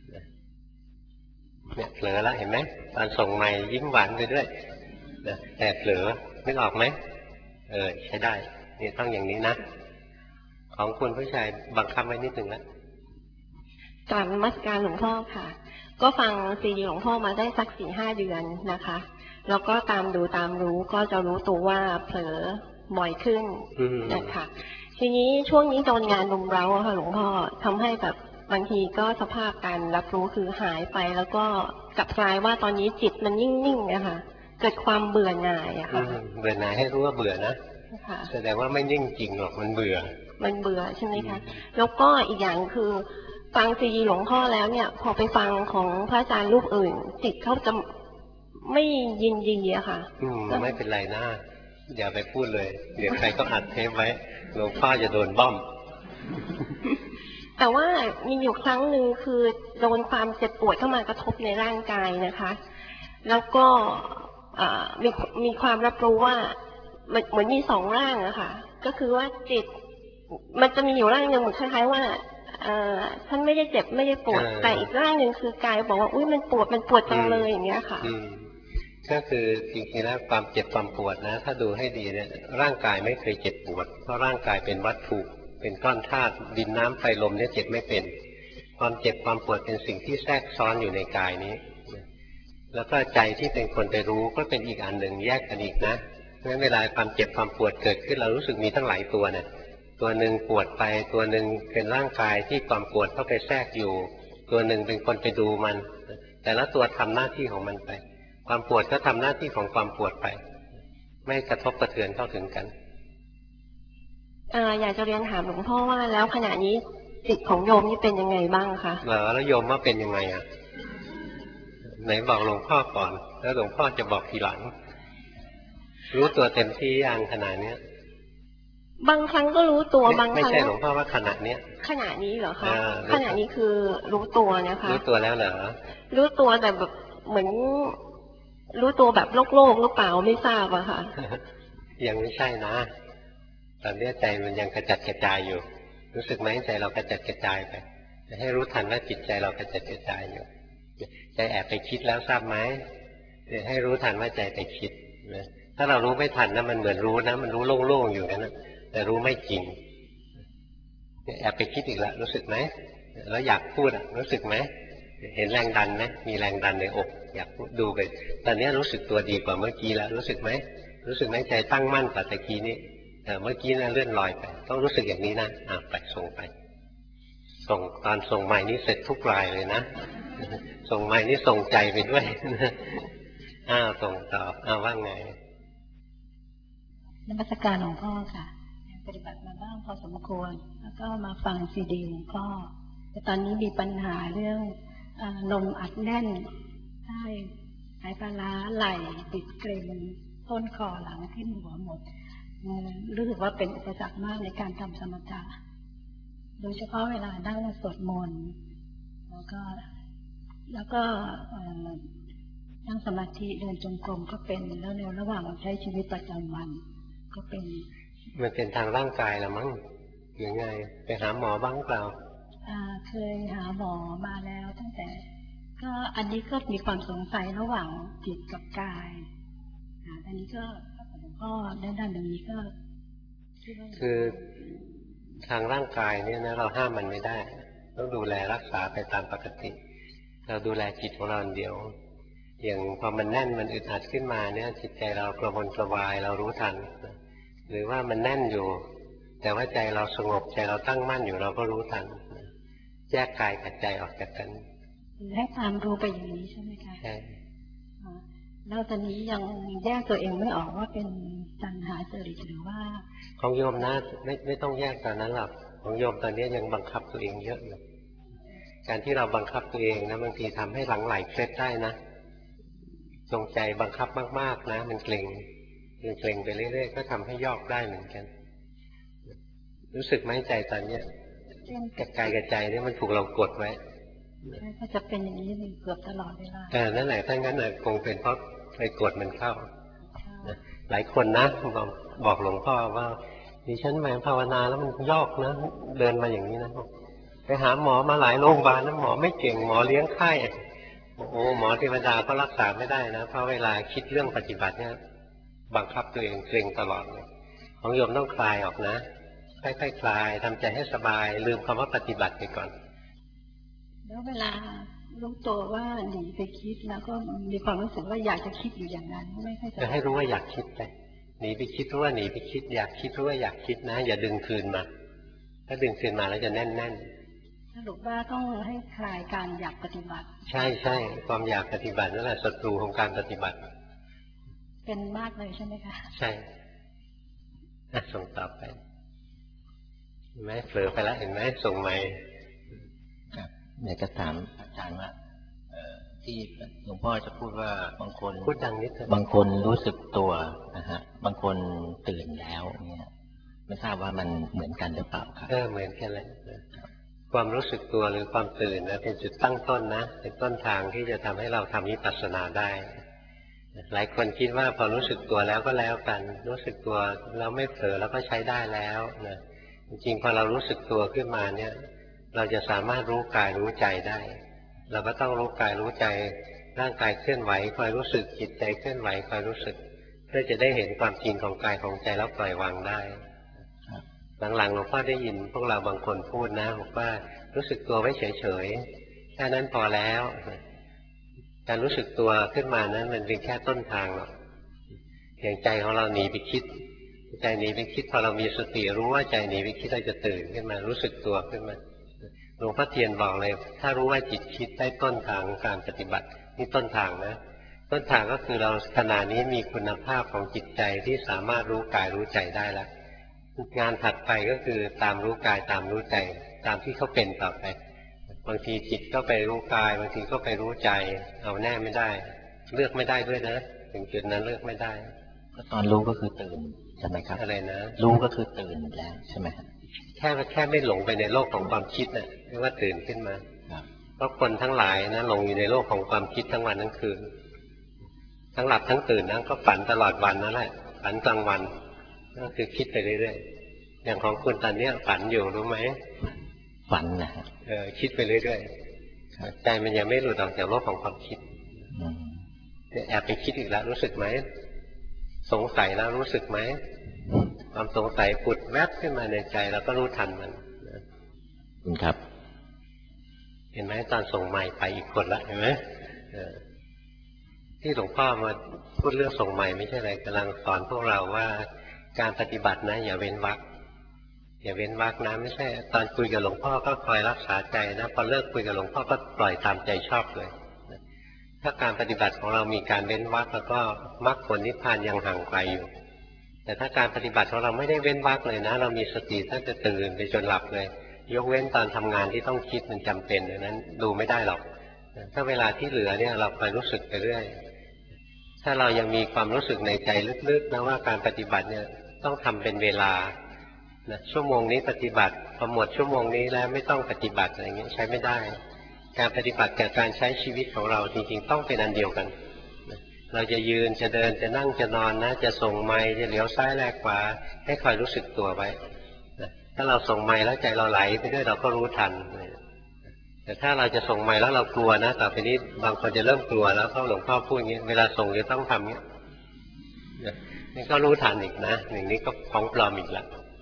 เนี่ยเผลอแล้วเห็นไหมตอนส่งไมค์ยิ้มหวานไปด้วยแต่เผลอนึกออกไหมเออใช้ได้นี่ต้องอย่างนี้นะของคุณผู้ชายบังคับไว้นิดหนึ่งแล้ว
กราบนมัสการหลวงพ่อค่ะก็ฟังซีดีหลวงพ่อมาได้สักสี่ห้าเดือนนะคะแล้วก็ตามดูตามรู้ก็จะรู้ตัวว่าเผลอบ่อยขึ้นนะคะทีนี้ช่วงนี้โดนงานรุมเร้าค่ะหลวงพ่อทำให้แบบบางทีก็สภาพการรับรู้คือหายไปแล้วก็กลับกลายว่าตอนนี้จิตมันนิ่งๆนะคะเกิดความเบื่อหน่ายอะค่ะ
เบื่อหน่ายให้รู้ว่าเบื่อนะแสดงว่าไม่นิ่งจริงหรอกมันเบื่อ
มันเบื่อใช่ไหมคะแล้วก็อีกอย่างคือฟังซีดีหลวงพ่อแล้วเนี่ยพอไปฟังของพระอาจารย์รูปอื่นจิตเขาจะไม่ยินดีอะค่ะ
อืมไม่เป็นไรนะอย่าไปพูดเลยเดี๋ยวใครก็อัดเทปไว้หลวงพ่อจะโดนบ้อม
แต่ว่ามีอยู่ครั้งหนึ่งคือโดนความเจ็บปวดเข้ามากระทบในร่างกายนะคะแล้วก็มีมีความรับรู้ว่าเหมือนมีสองร่างอะค่ะก็คือว่าจิตมันจะมีอยู่ร่างหนึ่งเหมือนคล้ายๆว่าท่านไม่ได้เจ็บไม่ได้ปวดแต่อีกร่างหนึ่งคือกายบอกว่าอุ้ยมันปวดมันปวดจังเลยอย่างเงี้ยค่ะ
ก็คือจริงๆแล้วความเจ็บความปวดนะถ้าดูให้ดีเนี่ยร่างกายไม่เคยเจ็บปวดเพราะร่างกายเป็นวัตถุเป็นก้อนธาตุดินน้ำไฟลมเนี่ยเจ็บไม่เป็นความเจ็บความปวดเป็นสิ่งที่แทรกซ้อนอยู่ในกายนี้แล้วก็ใจที่เป็นคนไปรู้ก็เป็นอีกอันหนึ่งแยกกันอีกนะเพราะฉะนั้นเวลาความเจ็บความปวดเกิดขึ้นเรารู้สึกมีตั้งหลายตัวเนี่ยตัวหนึ่งปวดไปตัวหนึ่งเป็นร่างกายที่ความปวดเข้าไปแทรกอยู่ตัวหนึ่งเป็นคนไปดูมันแต่ละตัวทำหน้าที่ของมันไปความปวดก็ทำหน้าที่ของความปวดไปไม่กระทบกระเทือนเข้าถึงกัน
อยากจะเรียนถามหลวงพ่อว่าแล้วขณะนี้จิตของโยมนี่เป็นยังไงบ้างคะ
เหรอแล้วโยมว่าเป็นยังไงอ่ะไหนบอกหลวงพ่อก่อนแล้วหลวงพ่อจะบอกทีหลังรู้ตัวเต็มที่ยังขนาดเนี้ย
บางครั้งก็รู้ตัวบางครั้ง
ไม่ใช่หลวงพ่อว่าขณะเนี้ย
ขณะนี้เหรอคะขณะนี้คือรู้ตัวนะคะ
รู้ตัวแล้วเหรอ
รู้ตัวแต่แบบเหมือนรู้ตัวแบบโลกโลกหรือเปล่าไม่ทราบอะค่ะ
ยังไม่ใช่นะตอนนี้ใจมันยังกระจัดกระจายอยู่รู้สึกไหมใจเรากระจัดกระจายไปให้รู้ทันว่าจิตใจเรากระจัดกระจายอยู่ใจแอบไปคิดแล้วทราบไหมให้รู้ทันว่าใจไปคิดนะถ้าเรารู้ไม่ทันนะมันเหมือนรู้นะมันรู้โล่งๆอยู่นั่นนะแต่รู้ไม่จริงแอบไปคิดอีกแล้วรู้สึกไหมแล้วอยากพูดรู้สึกไหมเห็นแรงดันไหมมีแรงดันในอกอยากดูไปตอนนี้รู้สึกตัวดีกว่าเมื่อกี้แล้วรู้สึกไหมรู้สึกไหมใจตั้งมั่นกว่าตะกี้นี้แต่เมื่อกี้นะเลื่อนลอยไปต้องรู้สึกอย่างนี้นะอ่ะไปส่งไปส่งตอนส่งใหม่นี้เสร็จทุกรายเลยนะส่งใหม่นี้ส่งใจไปด้วยอ้าวส่งต่ออ้าวว่าไง
นมัสการหลวงพ่อค่ะปฏิบัติมาบ้างพอสมควรแล้วก็มาฟังซีดีหลวงพ่อแต่ตอนนี้มีปัญหาเรื่องลมอัดแน่นใต้สายปลาร้าไหล่ติดเกร็งต้นคอหลังขึ้นหัวหมดรู้สึกว่าเป็นอุปสรรคมากในการทำสมถะโดยเฉพาะเวลานั่งสวดมนต์แล้วก็แล้วก็นั่งสมาธิเดินจงกรมก็เป็นแล้วในระหว่างใช้ชีวิตประจำวันก็เป็น
มันเป็นทางร่างกายละมั้งหรือไงไปหาหมอบ้างเปล่า
เคยหาหมอมาแล้วตั้งแต่ก็อันนี้ก็มีความสงสัยระหว่างจิตกับกายอันนี้ก็ก็ด้านด้านนี้ก็
คือทางร่างกายเนี่ยนะเราห้ามมันไม่ได้ต้องดูแลรักษาไปตามปกติเราดูแลจิตของเราเดียวอย่างพอมันแน่นมันอึดอัดขึ้นมาเนี่ยจิตใจเรากระวนกระวายเรารู้ทันหรือว่ามันแน่นอยู่แต่ว่าใจเราสงบใจเราตั้งมั่นอยู่เราก็รู้ทันแยกกายกับใจออกจากกัน
ให้ตามรู้ไปอย่างนี้ใช่ไหมคะใช่แล้วตอนนี้ยังแยกตัวเองไม่ออกว่าเป็นตัณหาจริตหรือว่า
ของโยมนะไม่ไม่ต้องแยกตอนนั้นหรอกของโยมตอนนี้ยังบังคับตัวเองเยอะอยู่การที่เราบังคับตัวเองนะบางทีทำให้หลังไหลเคล็ดได้นะจงใจบังคับมากๆนะมันเกร็งมันเกร็งไปเรื่อยๆก็ทำให้ยอกได้เหมือนกันรู้สึกไหมใจตอนเนี้ยกับกายกับใจนี่มันถูกเรากดไว้
ก็จะเป็นอย่างนี้เกือบตลอดเวลา
แต่นั่นแหละถ้างั้นคงเป็นเพราะไปกดมันเข้าหลายคนนะบอกหลวงพ่อว่าดิฉันมาภาวนาแล้วมันยอกนะเดินมาอย่างนี้นะไปหาหมอมาหลายโรงพยาบาลนะหมอไม่เก่งหมอเลี้ยงไข้โอ้หมอเทวดาก็รักษาไม่ได้นะเพราะเวลาคิดเรื่องปฏิบัติเนี่ยบังคับตัวเองเกร็งตลอดเลยของโยมต้องคลายออกนะค่อยๆคลายทำใจให้สบายลืมคำว่าปฏิบัติไปก่อน
แล้วเวลารู้ตัวว่าหนีไปคิดแล้วก็มีความรู้สึกว่าอยากจะคิดอยู่อย่างนั้นไม่ค่อยจะ
ให้รู้ว่าอยากคิดไปหนีไปคิดรู้ว่าหนีไปคิดอยากคิดรู้ว่าอยากคิดนะอย่าดึงคืนมาถ้าดึงคืนมาแล้วจะแน่นแน่น
ถสรุปว่าต้องให้คลายการอยากปฏิบัติ
ใช่ใช่ความอยากปฏิบัตินั่นแหละศัตรูของการปฏิบัติ
เป็นมากเลยใช่ไหมคะ
ใช่ส่งต่อไปเห็นไหมเผลอไปแล้วเห็นไหมส่งใหม่
ครับอยากจะถามอาจารย์ว่าที่หลวงพ่อจะพูดว่าบางคน
พูดดังนิด
บางคนรู้สึกตัวนะฮะบางคนตื่นแล้วเนี่ยไม่ทราบว่ามันเหมือนกันหรือเปล่าครับ
เออเหมือนกันเลยความรู้สึกตัวหรือความตื่นนะเป็นจุดตั้งต้นนะเป็นต้นทางที่จะทำให้เราทำวิปัสสนาได้หลายคนคิดว่าพอรู้สึกตัวแล้วก็แล้วกันรู้สึกตัวแล้วไม่เผลอแล้วก็ใช้ได้แล้วนะจริงๆพอเรารู้สึกตัวขึ้นมาเนี่ยเราจะสามารถรู้กายรู้ใจได้เราก็ต้องรู้กายรู้ใจร่างกายเคลื่อนไหวคอยรู้สึกจิตใจเคลื่อนไหวคอยรู้สึกเพื่อจะได้เห็นความจริงของกายของใจแล้วปล่อยวางได้หลังๆหลวงพ่อได้ยินพวกเราบางคนพูดนะบอกว่ารู้สึกตัวไว้เฉยๆแค่นั้นพอแล้วการรู้สึกตัวขึ้นมานั้นมันเป็นแค่ต้นทางหรอกอย่างใจของเราหนีไปคิดใจหนีไปคิดพอเรามีสติรู้ว่าใจหนีไปคิดเราจะตื่นขึ้นมารู้สึกตัวขึ้นมาหลวงพ่อเทียนบอกเลยถ้ารู้ว่าจิตคิดได้ต้นทางการปฏิบัตินี่ต้นทางนะต้นทางก็คือเราขณะนี้มีคุณภาพของจิตใจที่สามารถรู้กายรู้ใจได้แล้วงานถัดไปก็คือตามรู้กายตามรู้ใจตามที่เขาเป็นต่อไปบางทีจิตก็ไปรู้กายบางทีก็ไปรู้ใจเอาแน่ไม่ได้เลือกไม่ได้ด้วยนะถึงจุดนั้นเลือกไม่ได้
ก็ตอนรู้ก็คือตื่นใช่ไหมครับ
อะไรนะ
รู้ก็คือตื่นแล้วใช่ไหม
แค่แค่ไม่หลงไปในโลกของความคิดน่ะเรียกว่าตื่นขึ้นมาเพราะคนทั้งหลายนะหลงอยู่ในโลกของความคิดทั้งวันทั้งคืนทั้งหลับทั้งตื่นนะก็ฝันตลอดวันนั่นแหละฝันกลางวันก็คือคิดไปเรื่อยๆอย่างของคุณตอนนี้ฝันอยู่รู้ไหม
ฝันนะ
เออคิดไปเรื่อยๆใจมันยังไม่หลุดออกจากโลกของความคิดแอบไปคิดอีกแล้วรู้สึกไหมสงสัยแล้วรู้สึกไหมความสงสัยปุดแวบขึ้นมาในใจเราก็รู้ทันมัน
ครับ
เห็นไหมตอนส่งใหม่ไปอีกคนละเห็นไหมที่หลวงพ่อมาพูดเรื่องส่งใหม่ไม่ใช่อะไรกำลังสอนพวกเราว่าการปฏิบัตินะอย่าเว้นวรรคอย่าเว้นวรรคนะไม่ใช่ตอนคุยกับหลวงพ่อก็คอยรักษาใจนะพอเลิกคุยกับหลวงพ่อก็ปล่อยตามใจชอบเลยถ้าการปฏิบัติของเรามีการเว้นวรรคแล้วก็มรรคผลนิพพานยังห่างไกลอยู่แต่ถ้าการปฏิบัติของเราไม่ได้เว้นวรรคเลยนะเรามีสติตั้งแต่ตื่นไปจนหลับเลยยกเว้นตอนทำงานที่ต้องคิดมันจำเป็นนั้นดูไม่ได้หรอกถ้าเวลาที่เหลือเนี่ยเราคอยรู้สึกไปเรื่อยถ้าเรายังมีความรู้สึกในใจลึกๆนะว่าการปฏิบัติเนี่ยต้องทำเป็นเวลานะชั่วโมงนี้ปฏิบัติพอหมดชั่วโมงนี้แล้วไม่ต้องปฏิบัติอะไรเงี้ยใช้ไม่ได้การปฏิบัติกับการใช้ชีวิตของเราจริงๆต้องเป็นอันเดียวกันเราจะยืนจะเดินจะนั่งจะนอนนะจะส่งไม้จะเลี้ยวซ้ายแลกขวาให้คอยรู้สึกตัวไว้ถ้าเราส่งไม้แล้วใจเราไหลไปด้วยเราก็รู้ทันแต่ถ้าเราจะส่งไม้แล้วเรากลัวนะต่อไปนี้บางคนจะเริ่มกลัวแล้วเพราะหลวงพ่อพูดอย่างนี้เวลาส่งจะต้องทำนี้นี่ก็รู้ทันอีกนะอย่างนี้ก็ของปลอมอีกแล้ว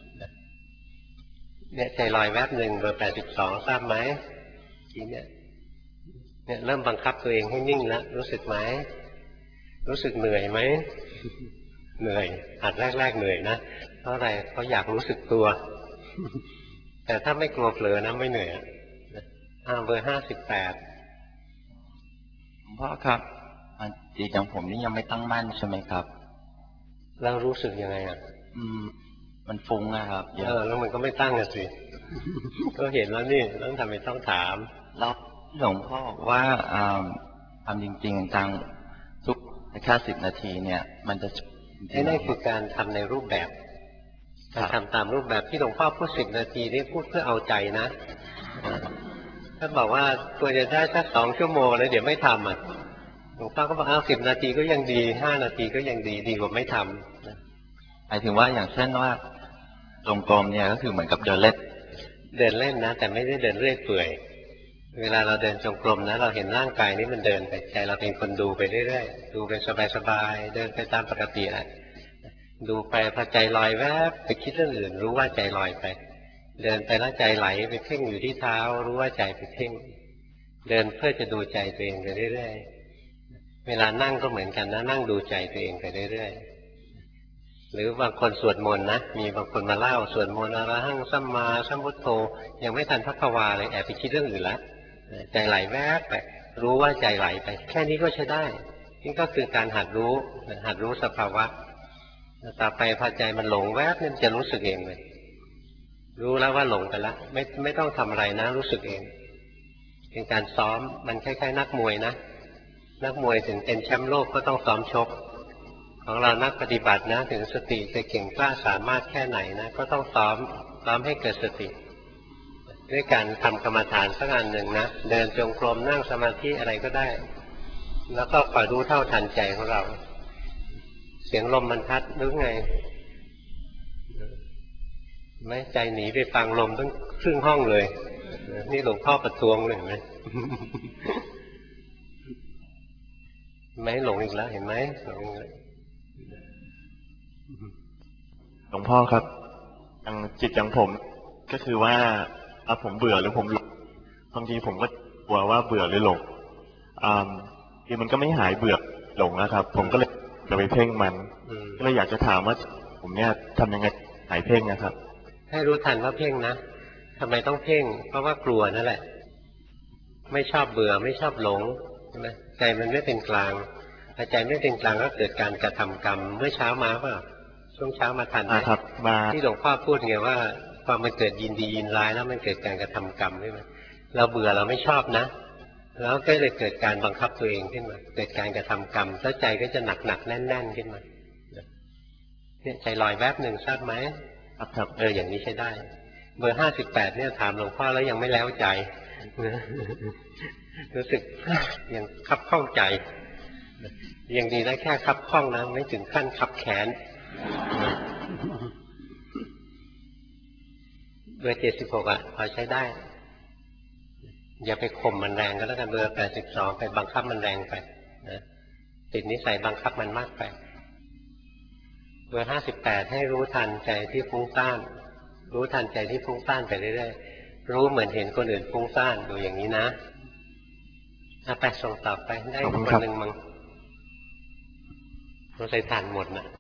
เนี่ยใจลอยแวบหนึ่งเบอร์แปดสิบสองทราบไหมทีเนี้ยเนี่ยเริ่มบังคับตัวเองให้นิ่งแล้วรู้สึกไหมรู้สึกเหนื่อยไหมเหนื่อยหัดแรกๆเหนื่อยนะเพราะอะไรเพราะอยากรู้สึกตัวแต่ถ้าไม่กลัวเผลอนะไม่เหนื่อยอ่าเบอร์ห้าสิบแปด
หลวงพ่อครับจิตของผมนี่ยังไม่ตั้งมั่นใช่ไหมครับ
แล้วรู้สึกยังไงอ่ะ
อืมมันฟุ้งนะครับ
เออแล้วมันก็ไม่ตั้งกันสิก็เห็นแล้วนี่ต้องทำไมต้องถาม
แล้วหลวงพ่อบอกว่าทำจริงๆจังทุกแค่สิบนาทีเนี่ยมันจะ
นี่คือการทำในรูปแบบการทำตามรูปแบบที่หลวงพ่อพูดสิบนาทีนี่พูดเพื่อเอาใจนะถ้าบอกว่าควรจะได้สักสองชั่วโมงแล้วเดี๋ยวไม่ทำอ่ะหลวงพ่อก็บอกเอาสิบนาทีก็ยังดีห้านาทีก็ยังดีดีกว่าไม่ทำ
หมายถึงว่าอย่างเช่นว่าจงกรมเนี่ยก็คือเหมือนกับเดินเล่น
เดินเล่นนะแต่ไม่ได้เดินเรื่อยเปื่อยเวลาเราเดินจงกรมนะเราเห็นร่างกายนี้มันเดินไปใจเราเป็นคนดูไปเรื่อยๆดูไปสบายๆเดินไปตามปกติแหละดูไปพอใจลอยแวบไปคิดเรื่องอื่นรู้ว่าใจลอยไปเดินไปแล้วใจไหลไปเพ่งอยู่ที่เท้ารู้ว่าใจไปเพ่งเดินเพื่อจะดูใจตัวเองไปเรื่อยๆเวลานั่งก็เหมือนกันนะนั่งดูใจตัวเองไปเรื่อยหรือบางคนสวดมนต์นะมีบางคนมาเล่าสวดมนต์อรหังสัมมาสัมพุทโธยังไม่ทันพัฒวาเลยแอบไปคิดเรื่องอื่นแล้วใจไหลแวบไปรู้ว่าใจไหลไปแค่นี้ก็ใช้ได้นี่ก็คือการหัดรู้หัดรู้สภาวะต่อไปพอใจมันหลงแวบเนี่ยจะรู้สึกเองเลยรู้แล้วว่าหลงไปแล้วไม่ไม่ต้องทำอะไรนะรู้สึกเองเป็นการซ้อมมันคล้ายๆนักมวยนะนักมวยถึงเป็นแชมป์โลกก็ต้องซ้อมชกของเรานักปฏิบัตินะถึงสติจะเก่งกล้าสามารถแค่ไหนนะก็ต้องซ้อมซ้อมให้เกิดสติด้วยการทำกรรมฐานสักอันหนึ่งนะเดินจงกรมนั่งสมาธิอะไรก็ได้แล้วก็คอยรู้เท่าทันใจของเราเสียงลมมันพัดหรือไงไม่ใจหนีไปฟังลมตั้งครึ่งห้องเลยนี่หลวงพ่อประท้วงเลยไหมไม่หลงอีกแล้วเห็นไหมหลงเลย
หลวงพ่อครับอย่างจิตอย่างผมก็คือว่าถ้าผมเบื่อหรือผมหลงบางทีผมก็กลัวว่าเบื่อหรือหลงอ่าทีมันก็ไม่หายเบื่อหลงนะครับผมก็เลยจะไปเพ่งมันก็เลยอยากจะถามว่าผมเนี่ยทำยังไงหายเพ่งนะครับ
ให้รู้ทันว่าเพ่งนะทำไมต้องเพ่งเพราะว่ากลัวนั่นแหละไม่ชอบเบื่อไม่ชอบหลงใช่ไหมใจมันไม่เป็นกลางพอใจไม่เป็นกลางก็เกิดการกระทำกรรมเมื่อเช้ามาป่ะช่วงเช้ามาทันไหมที่หลวงพ่อพูดไงว่าความมันเกิดยินดียินร้ายแล้วมันเกิดการกระทำกรรมใช่ไหมเราเบื่อเราไม่ชอบนะแล้วก็เลยเกิดการบังคับตัวเองขึ้นมาเกิดการกระทำกรรมแล้วใจก็จะหนักหนักแน่นแน่นขึ้นมาเนี่ยใจลอยแวบหนึ่งทราบไหมครับเอออย่างนี้ใช้ได้เบอร์ห้าสิบแปดเนี่ยถามหลวงพ่อแล้วยังไม่แล้วใจรู้สึกยังคับข้องใจยังดีได้แค่คับข้องนะไม่ถึงขั้นคับแขนเบอร์เจ็ดสิบหกอ่ะพอใช้ได้อย่าไปข่มมันแรงก็แล้วกันเบอร์แปดสิบสองไปบังคับมันแรงไปนะติดนิสัยบังคับมันมากไปเบอร์ห้าสิบแปดให้รู้ทันใจที่ฟุ้งซ่านรู้ทันใจที่ฟุ้งซ่านไปเรื่อยๆรู้เหมือนเห็นคนอื่นฟุ้งซ่านดูอย่างนี้นะถ้าไปส่งต่อไปได้คนหนึ่งมั้งเราใส่ทานหมดนะ